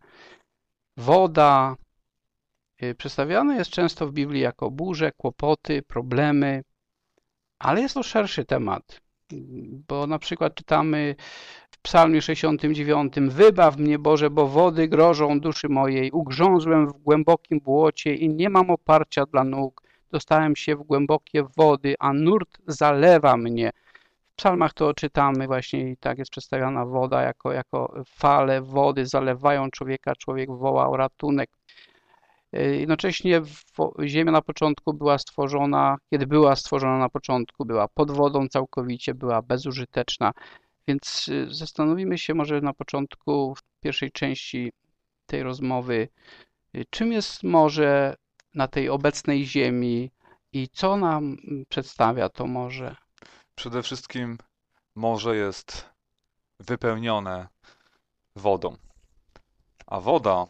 woda, przedstawiane jest często w Biblii jako burze, kłopoty, problemy, ale jest to szerszy temat, bo na przykład czytamy w Psalmie 69: Wybaw mnie, Boże, bo wody grożą duszy mojej. Ugrzązłem w głębokim błocie i nie mam oparcia dla nóg. Dostałem się w głębokie wody, a nurt zalewa mnie. W psalmach to czytamy właśnie i tak jest przedstawiana woda jako fale wody zalewają człowieka. Człowiek woła o ratunek. Jednocześnie ziemia na początku była stworzona, kiedy była stworzona na początku, była pod wodą całkowicie, była bezużyteczna. Więc zastanowimy się może na początku, w pierwszej części tej rozmowy, czym jest morze na tej obecnej ziemi i co nam przedstawia to morze. Przede wszystkim morze jest wypełnione wodą, a woda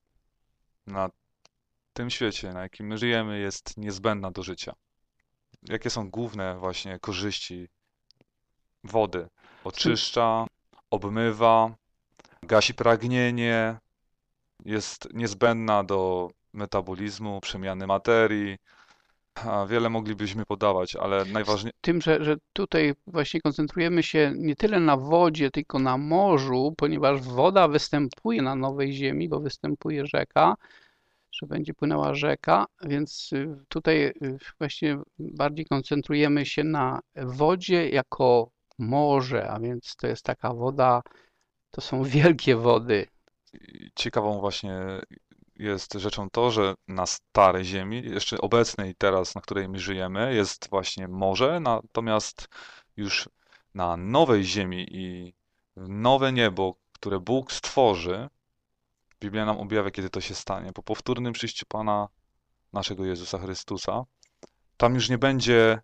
na tym świecie, na jakim my żyjemy, jest niezbędna do życia. Jakie są główne właśnie korzyści wody? Oczyszcza, obmywa, gasi pragnienie, jest niezbędna do metabolizmu, przemiany materii. Wiele moglibyśmy podawać, ale najważniejsze... Tym, że tutaj właśnie koncentrujemy się nie tyle na wodzie, tylko na morzu, ponieważ woda występuje na nowej ziemi, bo występuje rzeka, że będzie płynęła rzeka, więc tutaj właśnie bardziej koncentrujemy się na wodzie jako morze, a więc to jest taka woda, to są wielkie wody. Ciekawą właśnie jest rzeczą to, że na starej ziemi, jeszcze obecnej teraz, na której my żyjemy, jest właśnie morze, natomiast już na nowej ziemi i nowe niebo, które Bóg stworzy, Biblia nam objawia, kiedy to się stanie. Po powtórnym przyjściu Pana naszego Jezusa Chrystusa, tam już nie będzie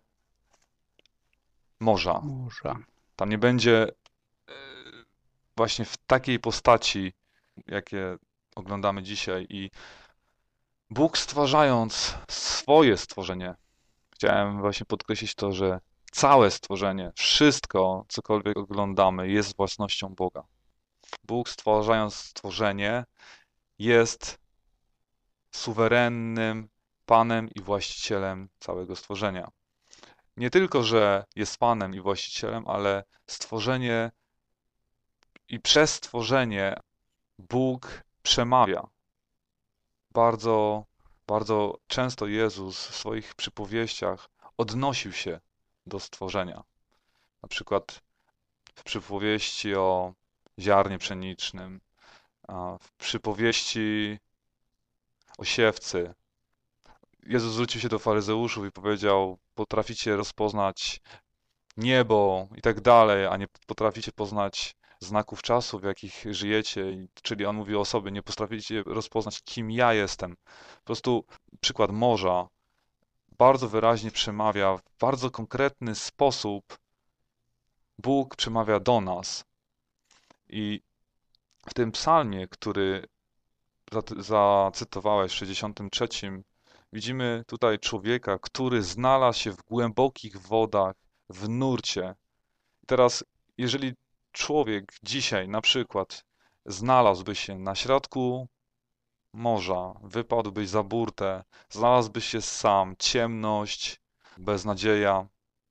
morza. Tam nie będzie właśnie w takiej postaci, jakie oglądamy dzisiaj. I Bóg stwarzając swoje stworzenie, chciałem właśnie podkreślić to, że całe stworzenie, wszystko, cokolwiek oglądamy, jest własnością Boga. Bóg stwarzając stworzenie jest suwerennym Panem i właścicielem całego stworzenia. Nie tylko, że jest Panem i właścicielem, ale stworzenie i przez stworzenie Bóg przemawia. Bardzo, bardzo często Jezus w swoich przypowieściach odnosił się do stworzenia. Na przykład w przypowieści o ziarnie pszenicznym, w przypowieści o siewcy. Jezus zwrócił się do faryzeuszów i powiedział: potraficie rozpoznać niebo i tak dalej, a nie potraficie poznać znaków czasu, w jakich żyjecie. Czyli on mówi o sobie: nie potraficie rozpoznać, kim ja jestem. Po prostu przykład morza bardzo wyraźnie przemawia, w bardzo konkretny sposób Bóg przemawia do nas. I w tym psalmie, który zacytowałeś w 63, widzimy tutaj człowieka, który znalazł się w głębokich wodach, w nurcie. Teraz, jeżeli człowiek dzisiaj na przykład znalazłby się na środku morza, wypadłbyś za burtę, znalazłbyś się sam, ciemność, beznadzieja.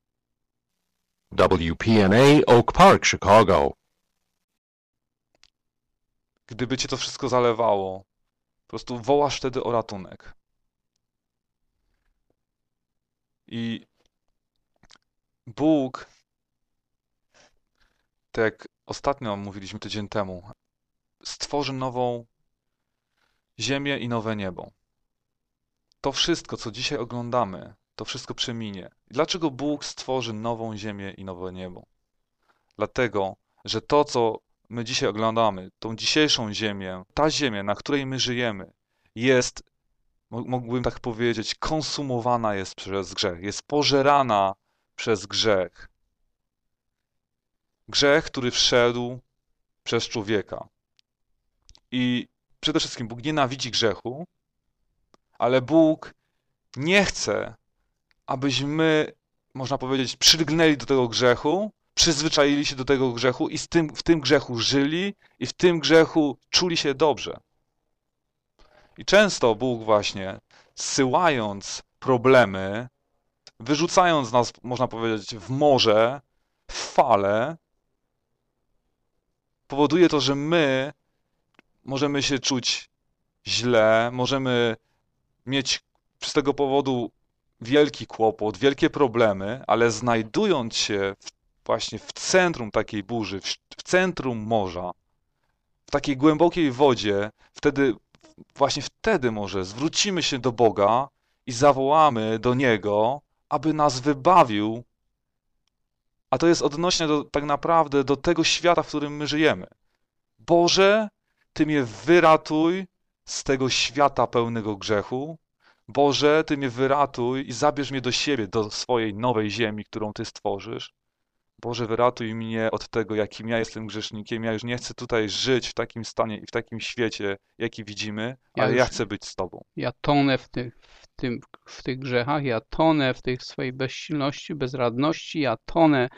WPNA Oak Park, Chicago. Gdyby cię to wszystko zalewało, po prostu wołasz wtedy o ratunek. I Bóg, tak jak ostatnio mówiliśmy tydzień temu, stworzy nową ziemię i nowe niebo. To wszystko, co dzisiaj oglądamy, to wszystko przeminie. Dlaczego Bóg stworzy nową ziemię i nowe niebo? Dlatego, że to, co my dzisiaj oglądamy, tą dzisiejszą ziemię, ta ziemia, na której my żyjemy, jest mógłbym tak powiedzieć, konsumowana jest przez grzech, jest pożerana przez grzech. Grzech, który wszedł przez człowieka. I przede wszystkim Bóg nienawidzi grzechu, ale Bóg nie chce, abyśmy, można powiedzieć, przylgnęli do tego grzechu, przyzwyczaili się do tego grzechu i w tym grzechu żyli i w tym grzechu czuli się dobrze. I często Bóg właśnie, zsyłając problemy, wyrzucając nas, można powiedzieć, w morze, w fale, powoduje to, że my możemy się czuć źle, możemy mieć z tego powodu wielki kłopot, wielkie problemy, ale znajdując się właśnie w centrum takiej burzy, w centrum morza, w takiej głębokiej wodzie, właśnie wtedy może zwrócimy się do Boga i zawołamy do Niego, aby nas wybawił, a to jest odnośnie tak naprawdę do tego świata, w którym my żyjemy. Boże, Ty mnie wyratuj z tego świata pełnego grzechu. Boże, Ty mnie wyratuj i zabierz mnie do siebie, do swojej nowej ziemi, którą Ty stworzysz. Boże, wyratuj mnie od tego, jakim ja jestem grzesznikiem. Ja już nie chcę tutaj żyć w takim stanie i w takim świecie, jaki widzimy, ale ja chcę być z Tobą. Ja tonę w tych grzechach, ja tonę w tej swojej bezsilności, bezradności, ja tonę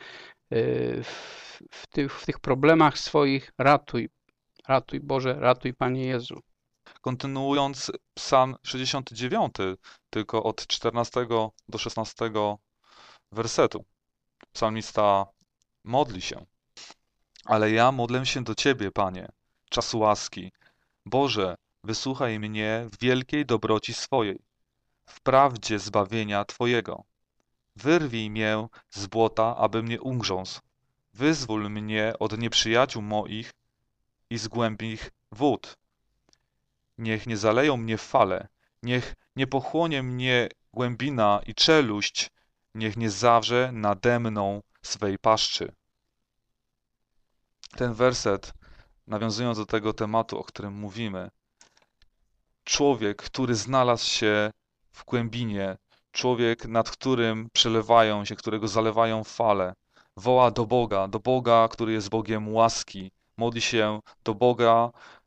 w tych problemach swoich. Ratuj, ratuj Boże, ratuj Panie Jezu. Kontynuując Psalm 69, tylko od 14 do 16 wersetu. Psalmista modli się. Ale ja modlę się do Ciebie, Panie, czas łaski. Boże, wysłuchaj mnie w wielkiej dobroci swojej, w prawdzie zbawienia Twojego. Wyrwij mnie z błota, abym nie ugrzązł. Wyzwól mnie od nieprzyjaciół moich i z głębich wód. Niech nie zaleją mnie fale, niech nie pochłonie mnie głębina i czeluść, niech nie zawrze nade mną swej paszczy. Ten werset, nawiązując do tego tematu, o którym mówimy, człowiek, który znalazł się w głębinie, człowiek, nad którym przelewają się, którego zalewają fale, woła do Boga, który jest Bogiem łaski, modli się do Boga,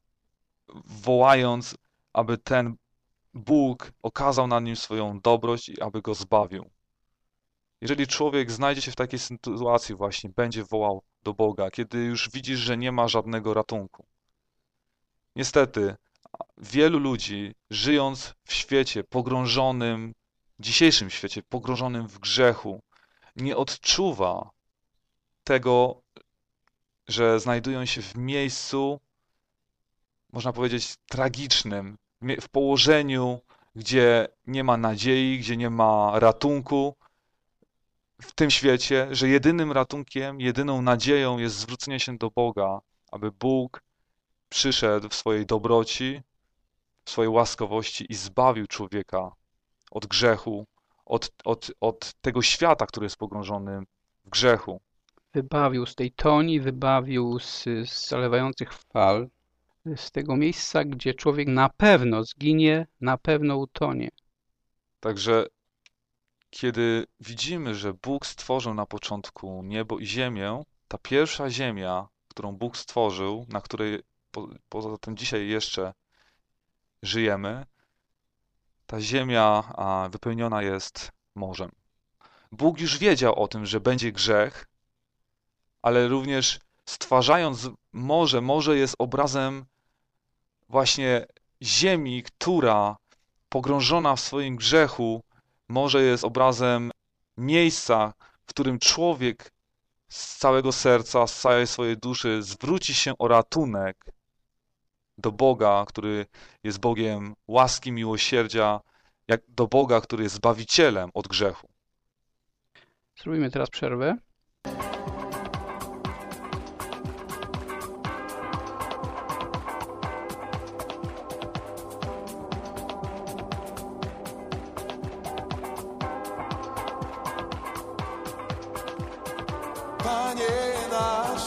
wołając, aby ten Bóg okazał na nim swoją dobroć i aby go zbawił. Jeżeli człowiek znajdzie się w takiej sytuacji właśnie, będzie wołał do Boga, kiedy już widzisz, że nie ma żadnego ratunku. Niestety, wielu ludzi, żyjąc w świecie pogrążonym, w dzisiejszym świecie pogrążonym w grzechu, nie odczuwa tego, że znajdują się w miejscu, można powiedzieć, tragicznym, w położeniu, gdzie nie ma nadziei, gdzie nie ma ratunku w tym świecie, że jedynym ratunkiem, jedyną nadzieją jest zwrócenie się do Boga, aby Bóg przyszedł w swojej dobroci, w swojej łaskawości i zbawił człowieka od grzechu, od tego świata, który jest pogrążony w grzechu. Wybawił z tej toni, wybawił z zalewających fal, z tego miejsca, gdzie człowiek na pewno zginie, na pewno utonie. Także kiedy widzimy, że Bóg stworzył na początku niebo i ziemię, ta pierwsza ziemia, którą Bóg stworzył, na której poza tym dzisiaj jeszcze żyjemy, ta ziemia wypełniona jest morzem. Bóg już wiedział o tym, że będzie grzech, ale również stwarzając morze, morze jest obrazem właśnie ziemi, która pogrążona w swoim grzechu, morze jest obrazem miejsca, w którym człowiek z całego serca, z całej swojej duszy zwróci się o ratunek do Boga, który jest Bogiem łaski, miłosierdzia, jak do Boga, który jest Zbawicielem od grzechu. Zrobimy teraz przerwę. Panie nasz,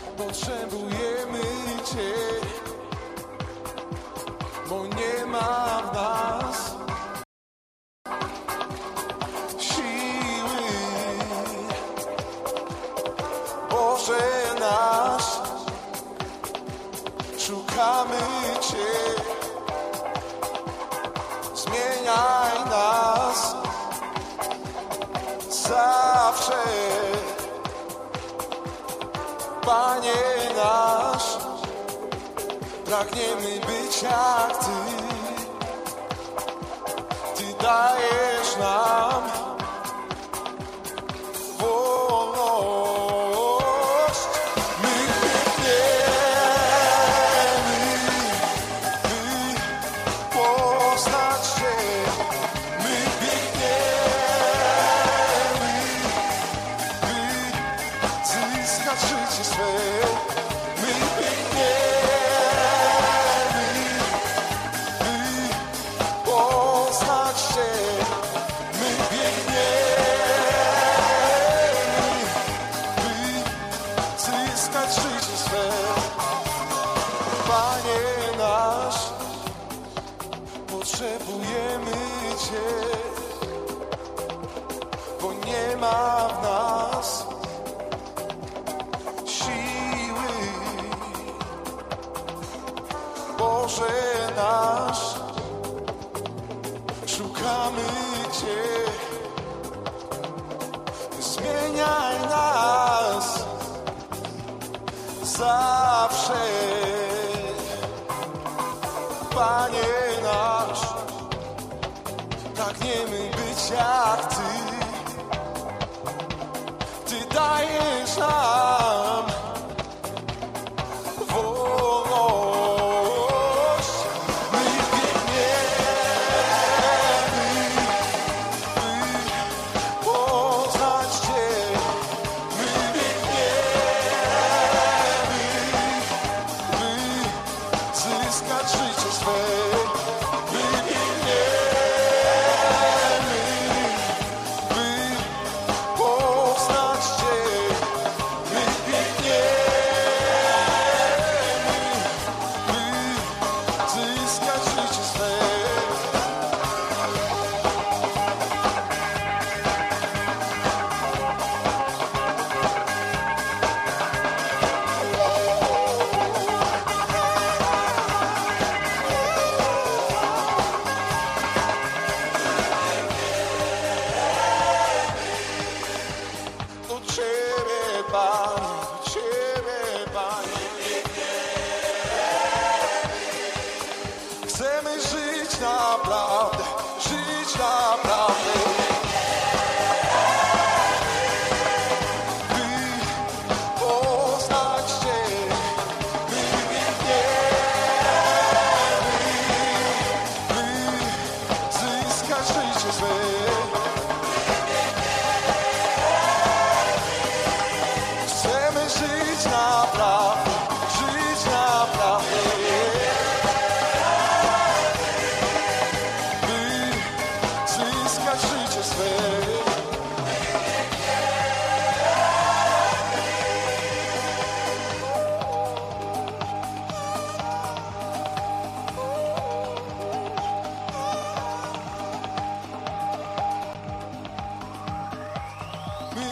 potrzebujemy Cię, bo nie ma Boże nasz, szukamy Cię. Zmieniaj nas zawsze, Panie nasz, pragniemy być jak Ty. Ty dajesz nam wolność. My biegniemy, by poznać Cię. My biegniemy, by zyskać życie swe. My biegniemy, by poznać Cię. My biegniemy, by zyskać życie swe. Panie nasz, potrzebujemy Cię, bo nie ma w nas siły. Boże nasz, szukamy Cię. Zmieniaj nas zawsze, Panie nasz, pragniemy być jak Ty. Ty dajesz nam wolność. My biegniemy, by poznać Cię. My biegniemy, by zyskać życie swe. My biegniemy, by poznać Cię. My biegniemy, by zyskać życie swe. Do Ciebie, Panie, do Ciebie, Panie. Chcemy żyć naprawdę, żyć naprawdę. By poznać Cię. My biegniemy, by zyskać życie swe. Chcemy żyć naprawdę, żyć naprawdę. By zyskać życie swe. My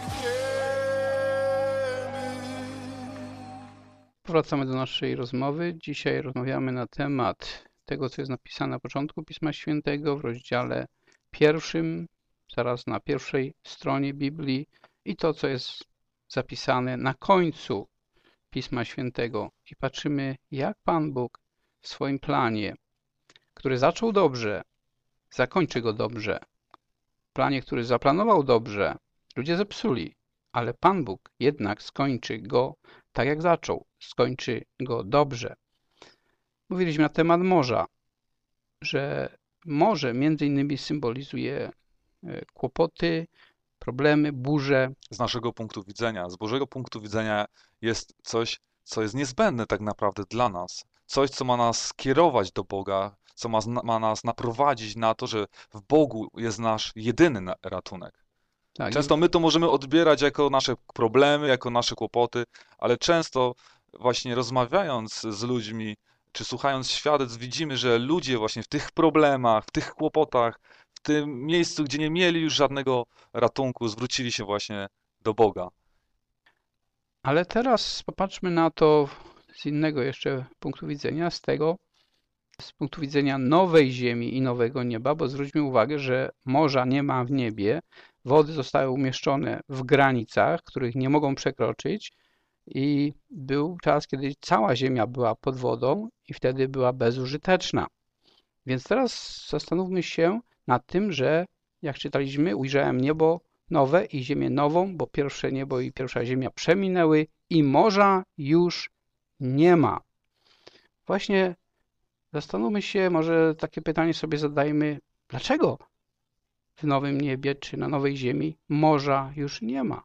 biegniemy. Wracamy do naszej rozmowy. Dzisiaj rozmawiamy na temat tego, co jest napisane na początku Pisma Świętego w rozdziale 1, zaraz na pierwszej stronie Biblii, i to, co jest zapisane na końcu Pisma Świętego. I patrzymy, jak Pan Bóg w swoim planie, który zaczął dobrze, zakończy go dobrze. W planie, który zaplanował dobrze, ludzie zepsuli, ale Pan Bóg jednak skończy go tak, jak zaczął. Skończy go dobrze. Mówiliśmy na temat morza, że morze między innymi symbolizuje kłopoty, problemy, burze. Z naszego punktu widzenia, z Bożego punktu widzenia jest coś, co jest niezbędne tak naprawdę dla nas. Coś, co ma nas skierować do Boga, co ma nas naprowadzić na to, że w Bogu jest nasz jedyny ratunek. Tak, Często my to możemy odbierać jako nasze problemy, jako nasze kłopoty, ale często właśnie rozmawiając z ludźmi, czy słuchając świadectw, widzimy, że ludzie właśnie w tych problemach, w tych kłopotach, w tym miejscu, gdzie nie mieli już żadnego ratunku, zwrócili się właśnie do Boga. Ale teraz popatrzmy na to z innego jeszcze punktu widzenia, z punktu widzenia nowej ziemi i nowego nieba, bo zwróćmy uwagę, że morza nie ma w niebie, wody zostały umieszczone w granicach, których nie mogą przekroczyć i był czas, kiedy cała ziemia była pod wodą i wtedy była bezużyteczna. Więc teraz zastanówmy się nad tym, że jak czytaliśmy, ujrzałem niebo nowe i ziemię nową, bo pierwsze niebo i pierwsza ziemia przeminęły i morza już nie ma. Właśnie zastanówmy się, może takie pytanie sobie zadajmy, dlaczego w nowym niebie czy na nowej ziemi morza już nie ma?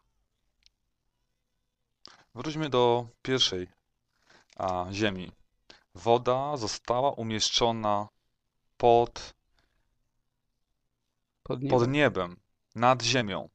Wróćmy do pierwszej ziemi. Woda została umieszczona pod niebem, nad ziemią.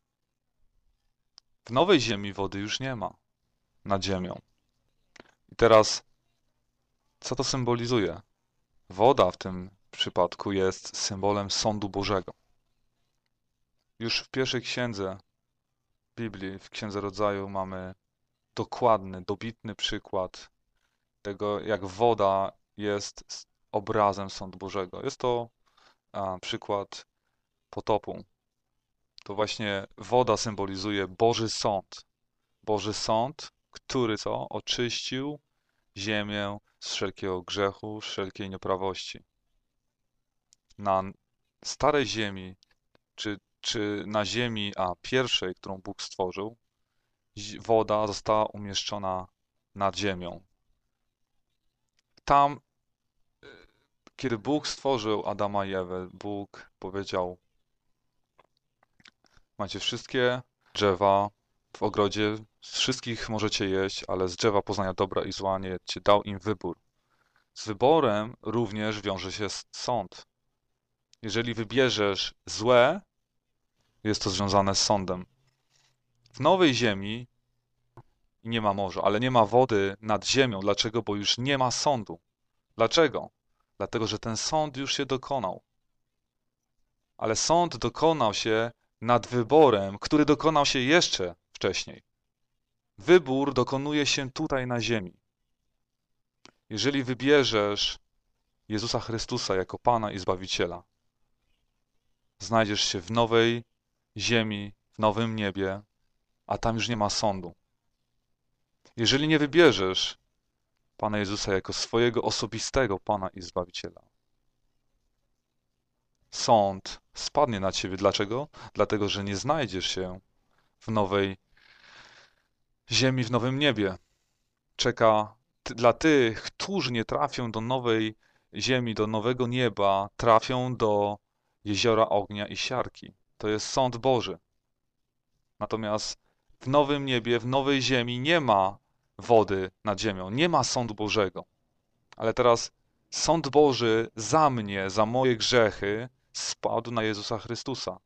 W nowej ziemi wody już nie ma nad ziemią. I teraz, co to symbolizuje? Woda w tym przypadku jest symbolem sądu Bożego. Już w pierwszej księdze Biblii, w Księdze Rodzaju, mamy dokładny, dobitny przykład tego, jak woda jest obrazem sądu Bożego. Jest to przykład potopu. To właśnie woda symbolizuje Boży Sąd. Boży Sąd, który co? Oczyścił ziemię z wszelkiego grzechu, z wszelkiej nieprawości. Na starej ziemi, czy na ziemi pierwszej, którą Bóg stworzył, woda została umieszczona nad ziemią. Tam, kiedy Bóg stworzył Adama i Ewę, Bóg powiedział: macie wszystkie drzewa w ogrodzie, z wszystkich możecie jeść, ale z drzewa poznania dobra i zła nie jedzcie. Dał im wybór. Z wyborem również wiąże się sąd. Jeżeli wybierzesz złe, jest to związane z sądem. W nowej ziemi nie ma morza, ale nie ma wody nad ziemią. Dlaczego? Bo już nie ma sądu. Dlaczego? Dlatego, że ten sąd już się dokonał. Ale sąd dokonał się nad wyborem, który dokonał się jeszcze wcześniej. Wybór dokonuje się tutaj na ziemi. Jeżeli wybierzesz Jezusa Chrystusa jako Pana i Zbawiciela, znajdziesz się w nowej ziemi, w nowym niebie, a tam już nie ma sądu. Jeżeli nie wybierzesz Pana Jezusa jako swojego osobistego Pana i Zbawiciela, sąd spadnie na ciebie. Dlaczego? Dlatego, że nie znajdziesz się w nowej ziemi, w nowym niebie. Czeka dla tych, którzy nie trafią do nowej ziemi, do nowego nieba, trafią do jeziora ognia i siarki. To jest sąd Boży. Natomiast w nowym niebie, w nowej ziemi nie ma wody nad ziemią, nie ma sądu Bożego. Ale teraz sąd Boży za mnie, za moje grzechy spadł na Jezusa Chrystusa.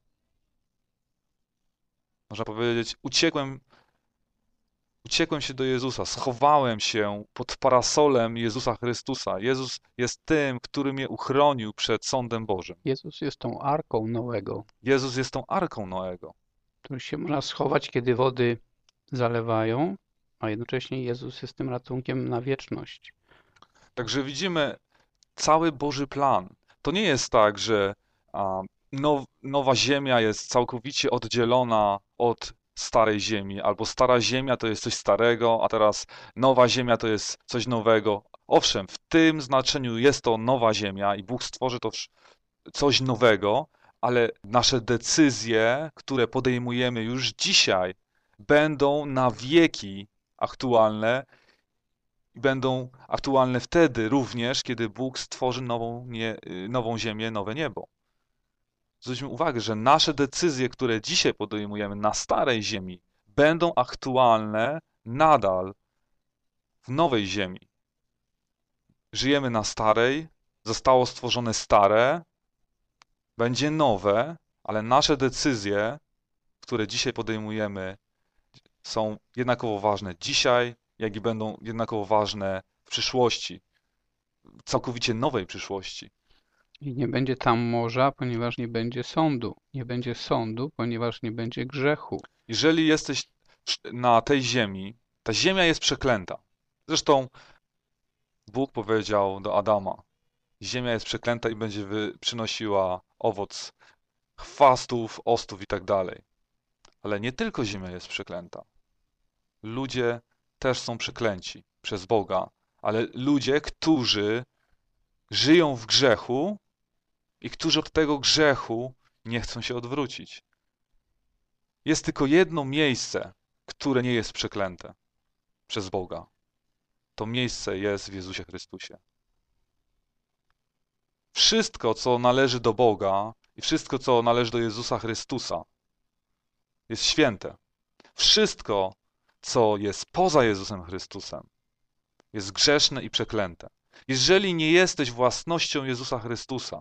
Można powiedzieć, uciekłem się do Jezusa, schowałem się pod parasolem Jezusa Chrystusa. Jezus jest tym, który mnie uchronił przed sądem Bożym. Jezus jest tą arką Noego. Jezus jest tą arką Noego. Który się można schować, kiedy wody zalewają, a jednocześnie Jezus jest tym ratunkiem na wieczność. Także widzimy cały Boży plan. To nie jest tak, że nowa ziemia jest całkowicie oddzielona od starej ziemi, albo stara ziemia to jest coś starego, a teraz nowa ziemia to jest coś nowego. Owszem, w tym znaczeniu jest to nowa ziemia i Bóg stworzy to coś nowego, ale nasze decyzje, które podejmujemy już dzisiaj, będą na wieki aktualne i będą aktualne wtedy również, kiedy Bóg stworzy nową ziemię, nowe niebo. Zwróćmy uwagę, że nasze decyzje, które dzisiaj podejmujemy na starej ziemi, będą aktualne nadal w nowej ziemi. Żyjemy na starej, zostało stworzone stare, będzie nowe, ale nasze decyzje, które dzisiaj podejmujemy, są jednakowo ważne dzisiaj, jak i będą jednakowo ważne w przyszłości, całkowicie nowej przyszłości. I nie będzie tam morza, ponieważ nie będzie sądu. Nie będzie sądu, ponieważ nie będzie grzechu. Jeżeli jesteś na tej ziemi Ta ziemia jest przeklęta. Zresztą Bóg powiedział do Adama: ziemia jest przeklęta i będzie przynosiła owoc chwastów, ostów i tak dalej. Ale nie tylko ziemia jest przeklęta. Ludzie też są przeklęci przez Boga, ale ludzie, którzy żyją w grzechu i którzy od tego grzechu nie chcą się odwrócić. Jest tylko jedno miejsce, które nie jest przeklęte przez Boga. To miejsce jest w Jezusie Chrystusie. Wszystko, co należy do Boga i wszystko, co należy do Jezusa Chrystusa, jest święte. Wszystko, co jest poza Jezusem Chrystusem, jest grzeszne i przeklęte. Jeżeli nie jesteś własnością Jezusa Chrystusa,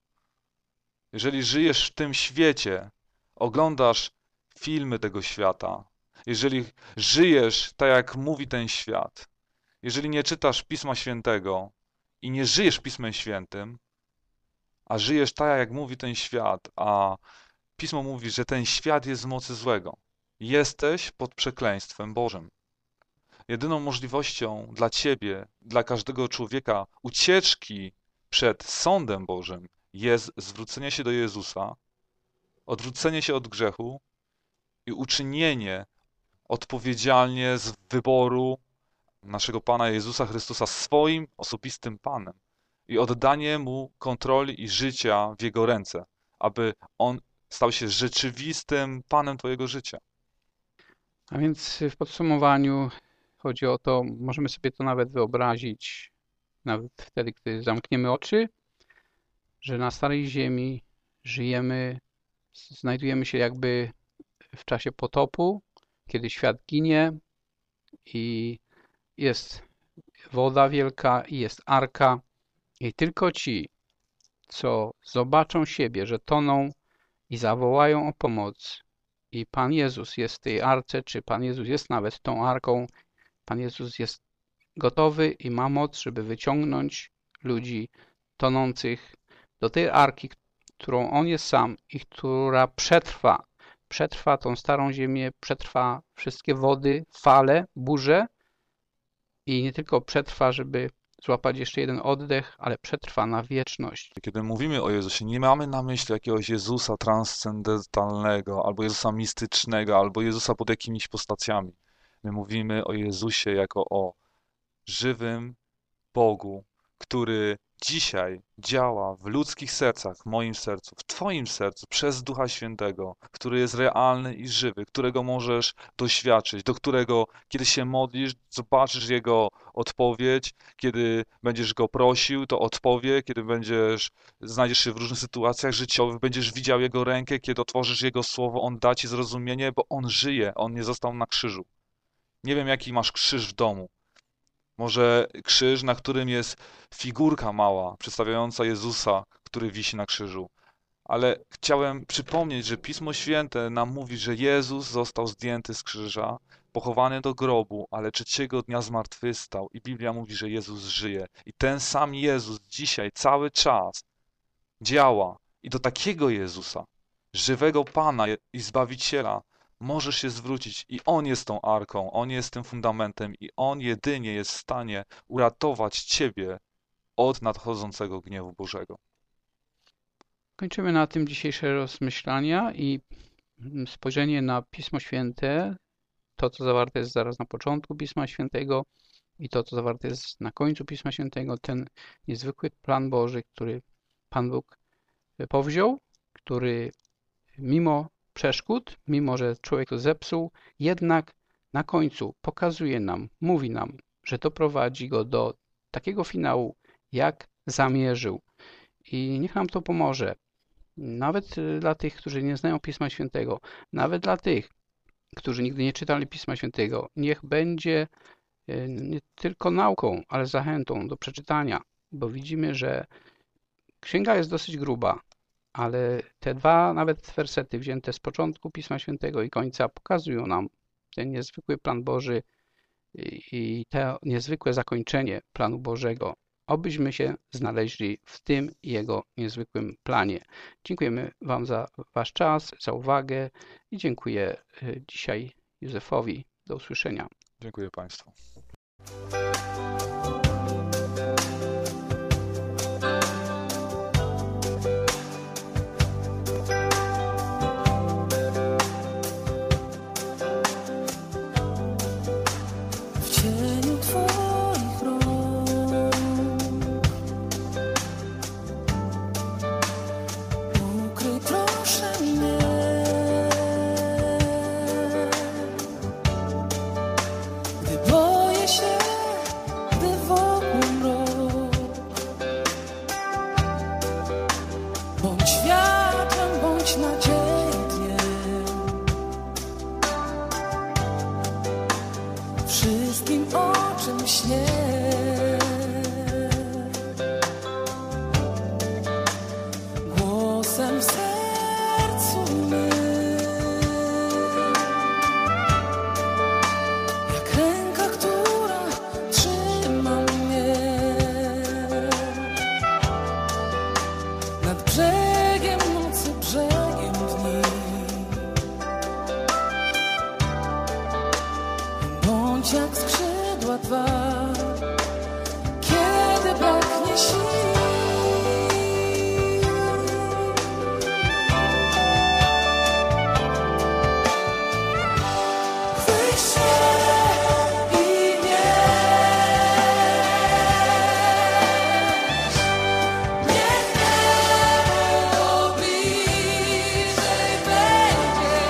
jeżeli żyjesz w tym świecie, oglądasz filmy tego świata, jeżeli żyjesz tak, jak mówi ten świat, jeżeli nie czytasz Pisma Świętego i nie żyjesz Pismem Świętym, a żyjesz tak, jak mówi ten świat, a Pismo mówi, że ten świat jest z mocy złego, jesteś pod przekleństwem Bożym. Jedyną możliwością dla ciebie, dla każdego człowieka ucieczki przed sądem Bożym jest zwrócenie się do Jezusa, odwrócenie się od grzechu i uczynienie odpowiedzialnie z wyboru naszego Pana Jezusa Chrystusa swoim osobistym Panem i oddanie Mu kontroli i życia w Jego ręce, aby On stał się rzeczywistym Panem twojego życia. A więc w podsumowaniu chodzi o to, możemy sobie to nawet wyobrazić, nawet wtedy, gdy zamkniemy oczy, że na Starej Ziemi żyjemy, znajdujemy się jakby w czasie potopu, kiedy świat ginie i jest woda wielka i jest arka i tylko ci, co zobaczą siebie, że toną i zawołają o pomoc i Pan Jezus jest w tej arce, czy Pan Jezus jest nawet tą arką, Pan Jezus jest gotowy i ma moc, żeby wyciągnąć ludzi tonących do tej arki, którą On jest sam i która przetrwa tą starą ziemię, przetrwa wszystkie wody, fale, burze i nie tylko przetrwa, żeby złapać jeszcze jeden oddech, ale przetrwa na wieczność. Kiedy mówimy o Jezusie, nie mamy na myśli jakiegoś Jezusa transcendentalnego, albo Jezusa mistycznego, albo Jezusa pod jakimiś postacjami. My mówimy o Jezusie jako o żywym Bogu, który dzisiaj działa w ludzkich sercach, w moim sercu, w Twoim sercu, przez Ducha Świętego, który jest realny i żywy, którego możesz doświadczyć, do którego, kiedy się modlisz, zobaczysz Jego odpowiedź, kiedy będziesz Go prosił, to odpowie, kiedy znajdziesz się w różnych sytuacjach życiowych, będziesz widział Jego rękę, kiedy otworzysz Jego słowo, On da Ci zrozumienie, bo On żyje, On nie został na krzyżu. Nie wiem, jaki masz krzyż w domu. Może krzyż, na którym jest figurka mała, przedstawiająca Jezusa, który wisi na krzyżu. Ale chciałem przypomnieć, że Pismo Święte nam mówi, że Jezus został zdjęty z krzyża, pochowany do grobu, ale trzeciego dnia zmartwychwstał. I Biblia mówi, że Jezus żyje. I ten sam Jezus dzisiaj cały czas działa. I do takiego Jezusa, żywego Pana i Zbawiciela, możesz się zwrócić i On jest tą arką, On jest tym fundamentem i On jedynie jest w stanie uratować ciebie od nadchodzącego gniewu Bożego. Kończymy na tym dzisiejsze rozmyślania i spojrzenie na Pismo Święte, to co zawarte jest zaraz na początku Pisma Świętego i to co zawarte jest na końcu Pisma Świętego, ten niezwykły plan Boży, który Pan Bóg powziął, który mimo przeszkód, mimo że człowiek to zepsuł, jednak na końcu pokazuje nam, mówi nam, że to prowadzi go do takiego finału, jak zamierzył. I niech nam to pomoże. Nawet dla tych, którzy nie znają Pisma Świętego, nawet dla tych, którzy nigdy nie czytali Pisma Świętego, niech będzie nie tylko nauką, ale zachętą do przeczytania, bo widzimy, że księga jest dosyć gruba, ale te dwa nawet wersety wzięte z początku Pisma Świętego i końca pokazują nam ten niezwykły plan Boży i to niezwykłe zakończenie planu Bożego. Obyśmy się znaleźli w tym Jego niezwykłym planie. Dziękujemy Wam za Wasz czas, za uwagę i dziękuję dzisiaj Józefowi. Do usłyszenia. Dziękuję Państwu. W cieniu Twoich rąk ukryj proszę mnie, gdy boję się, gdy wokół mrok. Bądź światłem, bądź nadzieją. Wszystkim, o czym śnię, głosem w sercu mym, jak ręka, która trzyma mnie nad brzegiem nocy, brzegiem dni. Bądź jak skrzydła Twa, kiedy braknie sił. Chwyć się i nieś, niech niebo bliżej będzie.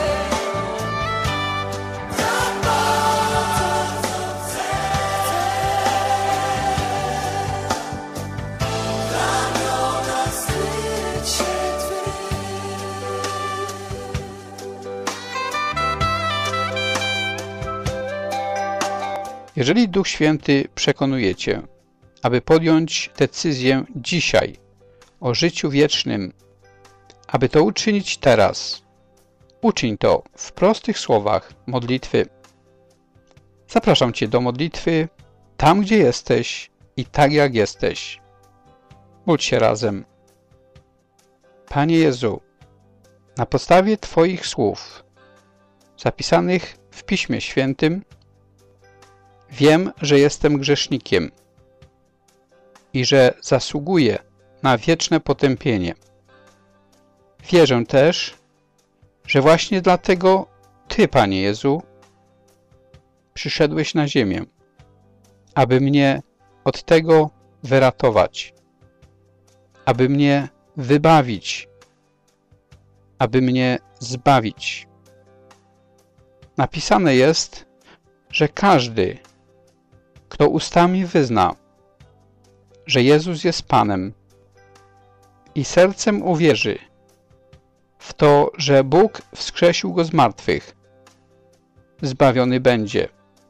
Jeżeli Duch Święty przekonuje Cię, aby podjąć decyzję dzisiaj o życiu wiecznym, aby to uczynić teraz, uczyń to w prostych słowach modlitwy. Zapraszam Cię do modlitwy tam, gdzie jesteś i tak, jak jesteś. Módl się razem. Panie Jezu, na podstawie Twoich słów, zapisanych w Piśmie Świętym, wiem, że jestem grzesznikiem i że zasługuję na wieczne potępienie. Wierzę też, że właśnie dlatego Ty, Panie Jezu, przyszedłeś na ziemię, aby mnie od tego wyratować, aby mnie wybawić, aby mnie zbawić. Napisane jest, że każdy, kto ustami wyzna, że Jezus jest Panem i sercem uwierzy w to, że Bóg wskrzesił Go z martwych, zbawiony będzie,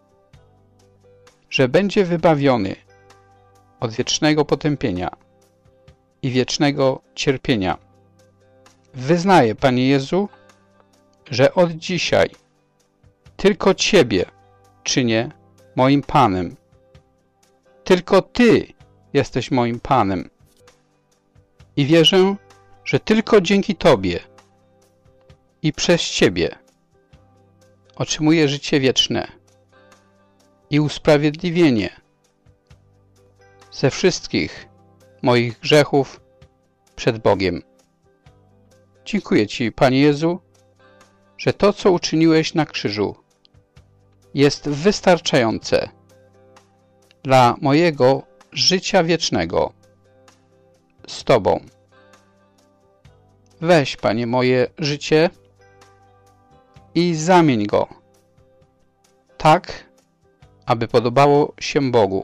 że będzie wybawiony od wiecznego potępienia i wiecznego cierpienia. Wyznaję, Panie Jezu, że od dzisiaj tylko Ciebie czynię moim Panem. Tylko Ty jesteś moim Panem. I wierzę, że tylko dzięki Tobie i przez Ciebie otrzymuję życie wieczne i usprawiedliwienie ze wszystkich moich grzechów przed Bogiem. Dziękuję Ci, Panie Jezu, że to, co uczyniłeś na krzyżu, jest wystarczające dla mojego życia wiecznego z Tobą. Weź, Panie, moje życie i zamień go tak, aby podobało się Bogu.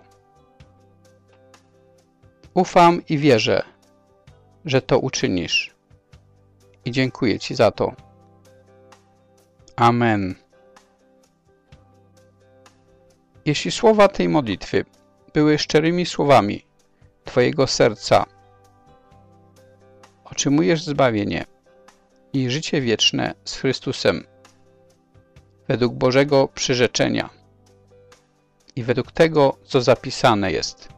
Ufam i wierzę, że to uczynisz. I dziękuję Ci za to. Amen. Jeśli słowa tej modlitwy były szczerymi słowami Twojego serca, otrzymujesz zbawienie i życie wieczne z Chrystusem według Bożego przyrzeczenia i według tego, co zapisane jest.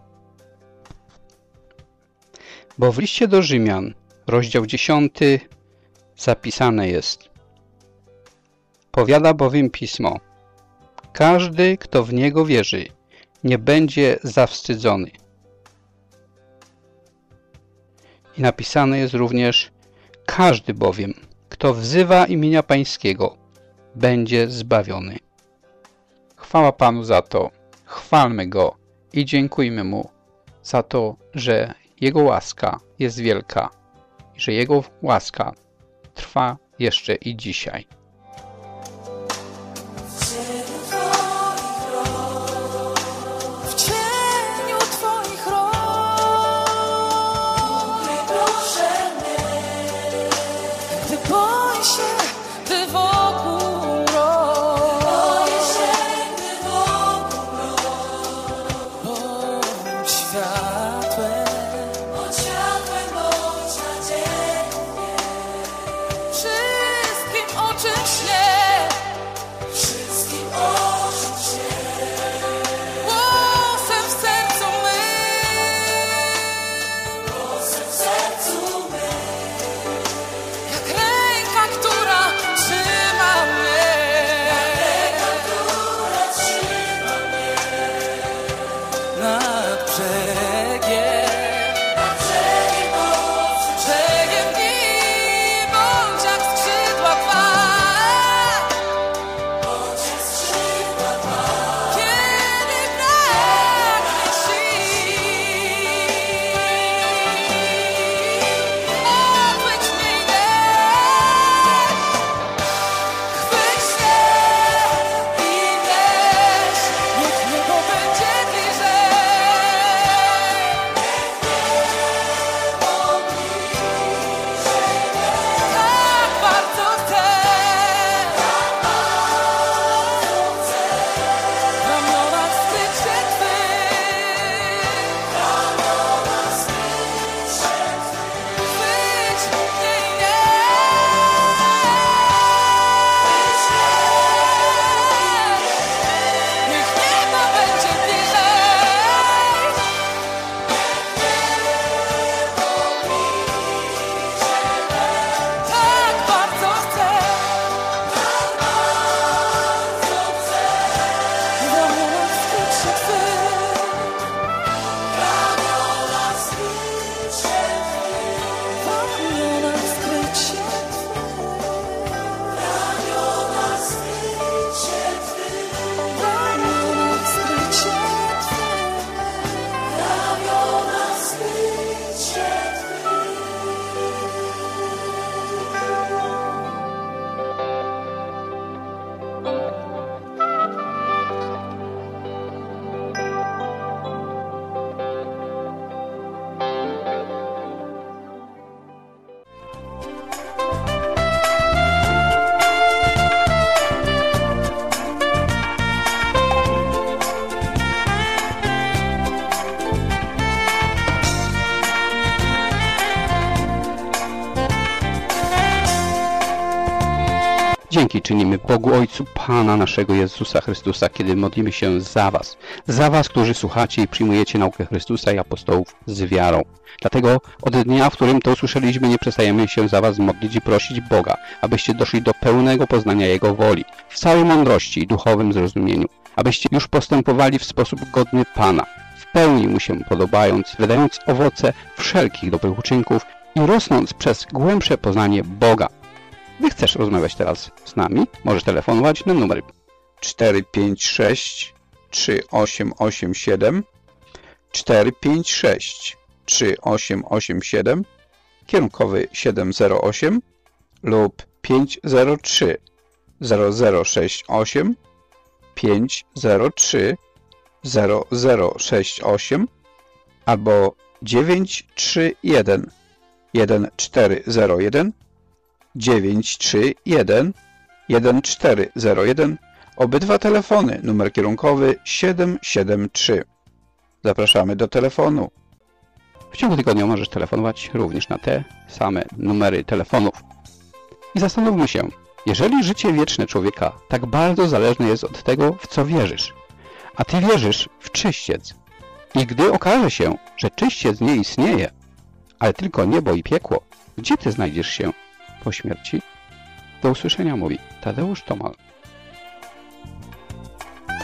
Bo w liście do Rzymian, rozdział 10, zapisane jest: powiada bowiem Pismo: każdy, kto w Niego wierzy, nie będzie zawstydzony. I napisane jest również: każdy bowiem, kto wzywa imienia Pańskiego, będzie zbawiony. Chwała Panu za to, chwalmy Go i dziękujmy Mu za to, że Jego łaska jest wielka i że Jego łaska trwa jeszcze i dzisiaj. W cieniu Twoich rąk proszę mnie, gdy boję się, gdy wokół mrok. Boję się, gdy wokół mrok. Bądź światłem, bądź nadzieją. Wszystkim oczom śnie, wszystkim oczom śnie. Głosem w sercu mym, jak ręka, która trzyma mnie, nad brzegiem dni, bądź jak skrzydła Twa, kiedy braknie sił. Chwyć mnie i chwyć się i weź, niech niebo będzie bliżej. Tak bardzo chcę, w ramionach skryć się Twych. Chwyć mnie i niech niebo będzie bliżej. Tak bardzo chcę, w ramionach skryć się Twych. W ramionach skryć się Twych. W ramionach skryć się Twych. W ramionach skryć się Twych. W ramionach skryć się Twych. W ramionach skryć się Dzięki czynimy Bogu Ojcu Pana naszego Jezusa Chrystusa, kiedy modlimy się za Was, którzy słuchacie i przyjmujecie naukę Chrystusa i apostołów z wiarą. Dlatego od dnia, w którym to usłyszeliśmy, nie przestajemy się za Was modlić i prosić Boga, abyście doszli do pełnego poznania Jego woli, w całej mądrości i duchowym zrozumieniu, abyście już postępowali w sposób godny Pana, w pełni Mu się podobając, wydając owoce wszelkich dobrych uczynków i rosnąc przez głębsze poznanie Boga. Gdy chcesz rozmawiać teraz z nami, możesz telefonować na numer 456 3887 456 3887, kierunkowy 708 lub 503 0068 503 0068 albo 931 1401 931 1401. Obydwa telefony, numer kierunkowy 773. Zapraszamy do telefonu. W ciągu tygodnia możesz telefonować również na te same numery telefonów. I zastanówmy się, jeżeli życie wieczne człowieka tak bardzo zależne jest od tego, w co wierzysz, a Ty wierzysz w czyściec, i gdy okaże się, że czyściec nie istnieje, ale tylko niebo i piekło, gdzie Ty znajdziesz się po śmierci? Do usłyszenia, mówi Tadeusz Tomal.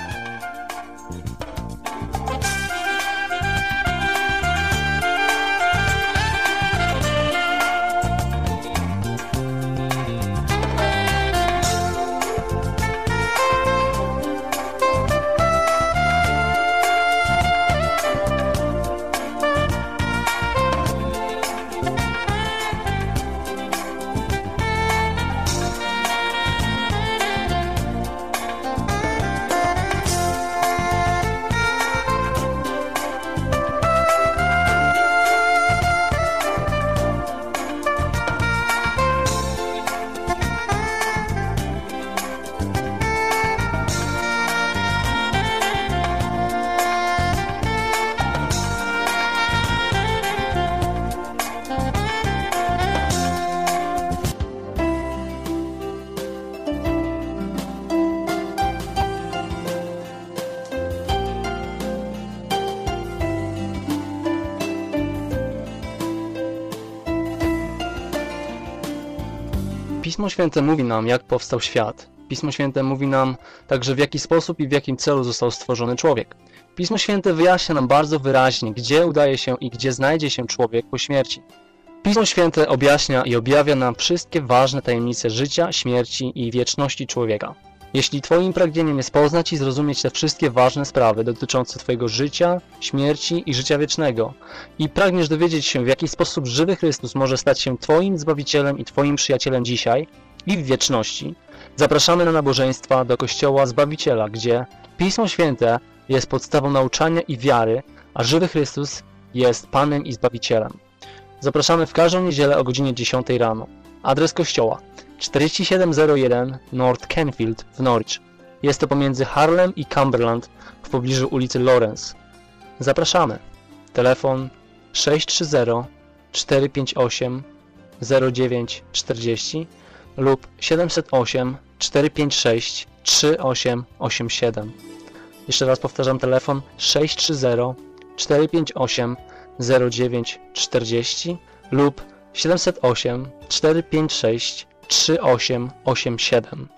Pismo Święte mówi nam, jak powstał świat. Pismo Święte mówi nam także, w jaki sposób i w jakim celu został stworzony człowiek. Pismo Święte wyjaśnia nam bardzo wyraźnie, gdzie udaje się i gdzie znajdzie się człowiek po śmierci. Pismo Święte objaśnia i objawia nam wszystkie ważne tajemnice życia, śmierci i wieczności człowieka. Jeśli Twoim pragnieniem jest poznać i zrozumieć te wszystkie ważne sprawy dotyczące Twojego życia, śmierci i życia wiecznego i pragniesz dowiedzieć się, w jaki sposób żywy Chrystus może stać się Twoim Zbawicielem i Twoim przyjacielem dzisiaj i w wieczności, zapraszamy na nabożeństwa do Kościoła Zbawiciela, gdzie Pismo Święte jest podstawą nauczania i wiary, a żywy Chrystus jest Panem i Zbawicielem. Zapraszamy w każdą niedzielę o godzinie 10 rano. Adres kościoła 4701 North Canfield w Norwich. Jest to pomiędzy Harlem i Cumberland w pobliżu ulicy Lawrence. Zapraszamy. Telefon 630 458 0940 lub 708 456 3887. Jeszcze raz powtarzam, telefon 630 458 0940 lub 708 456 3887.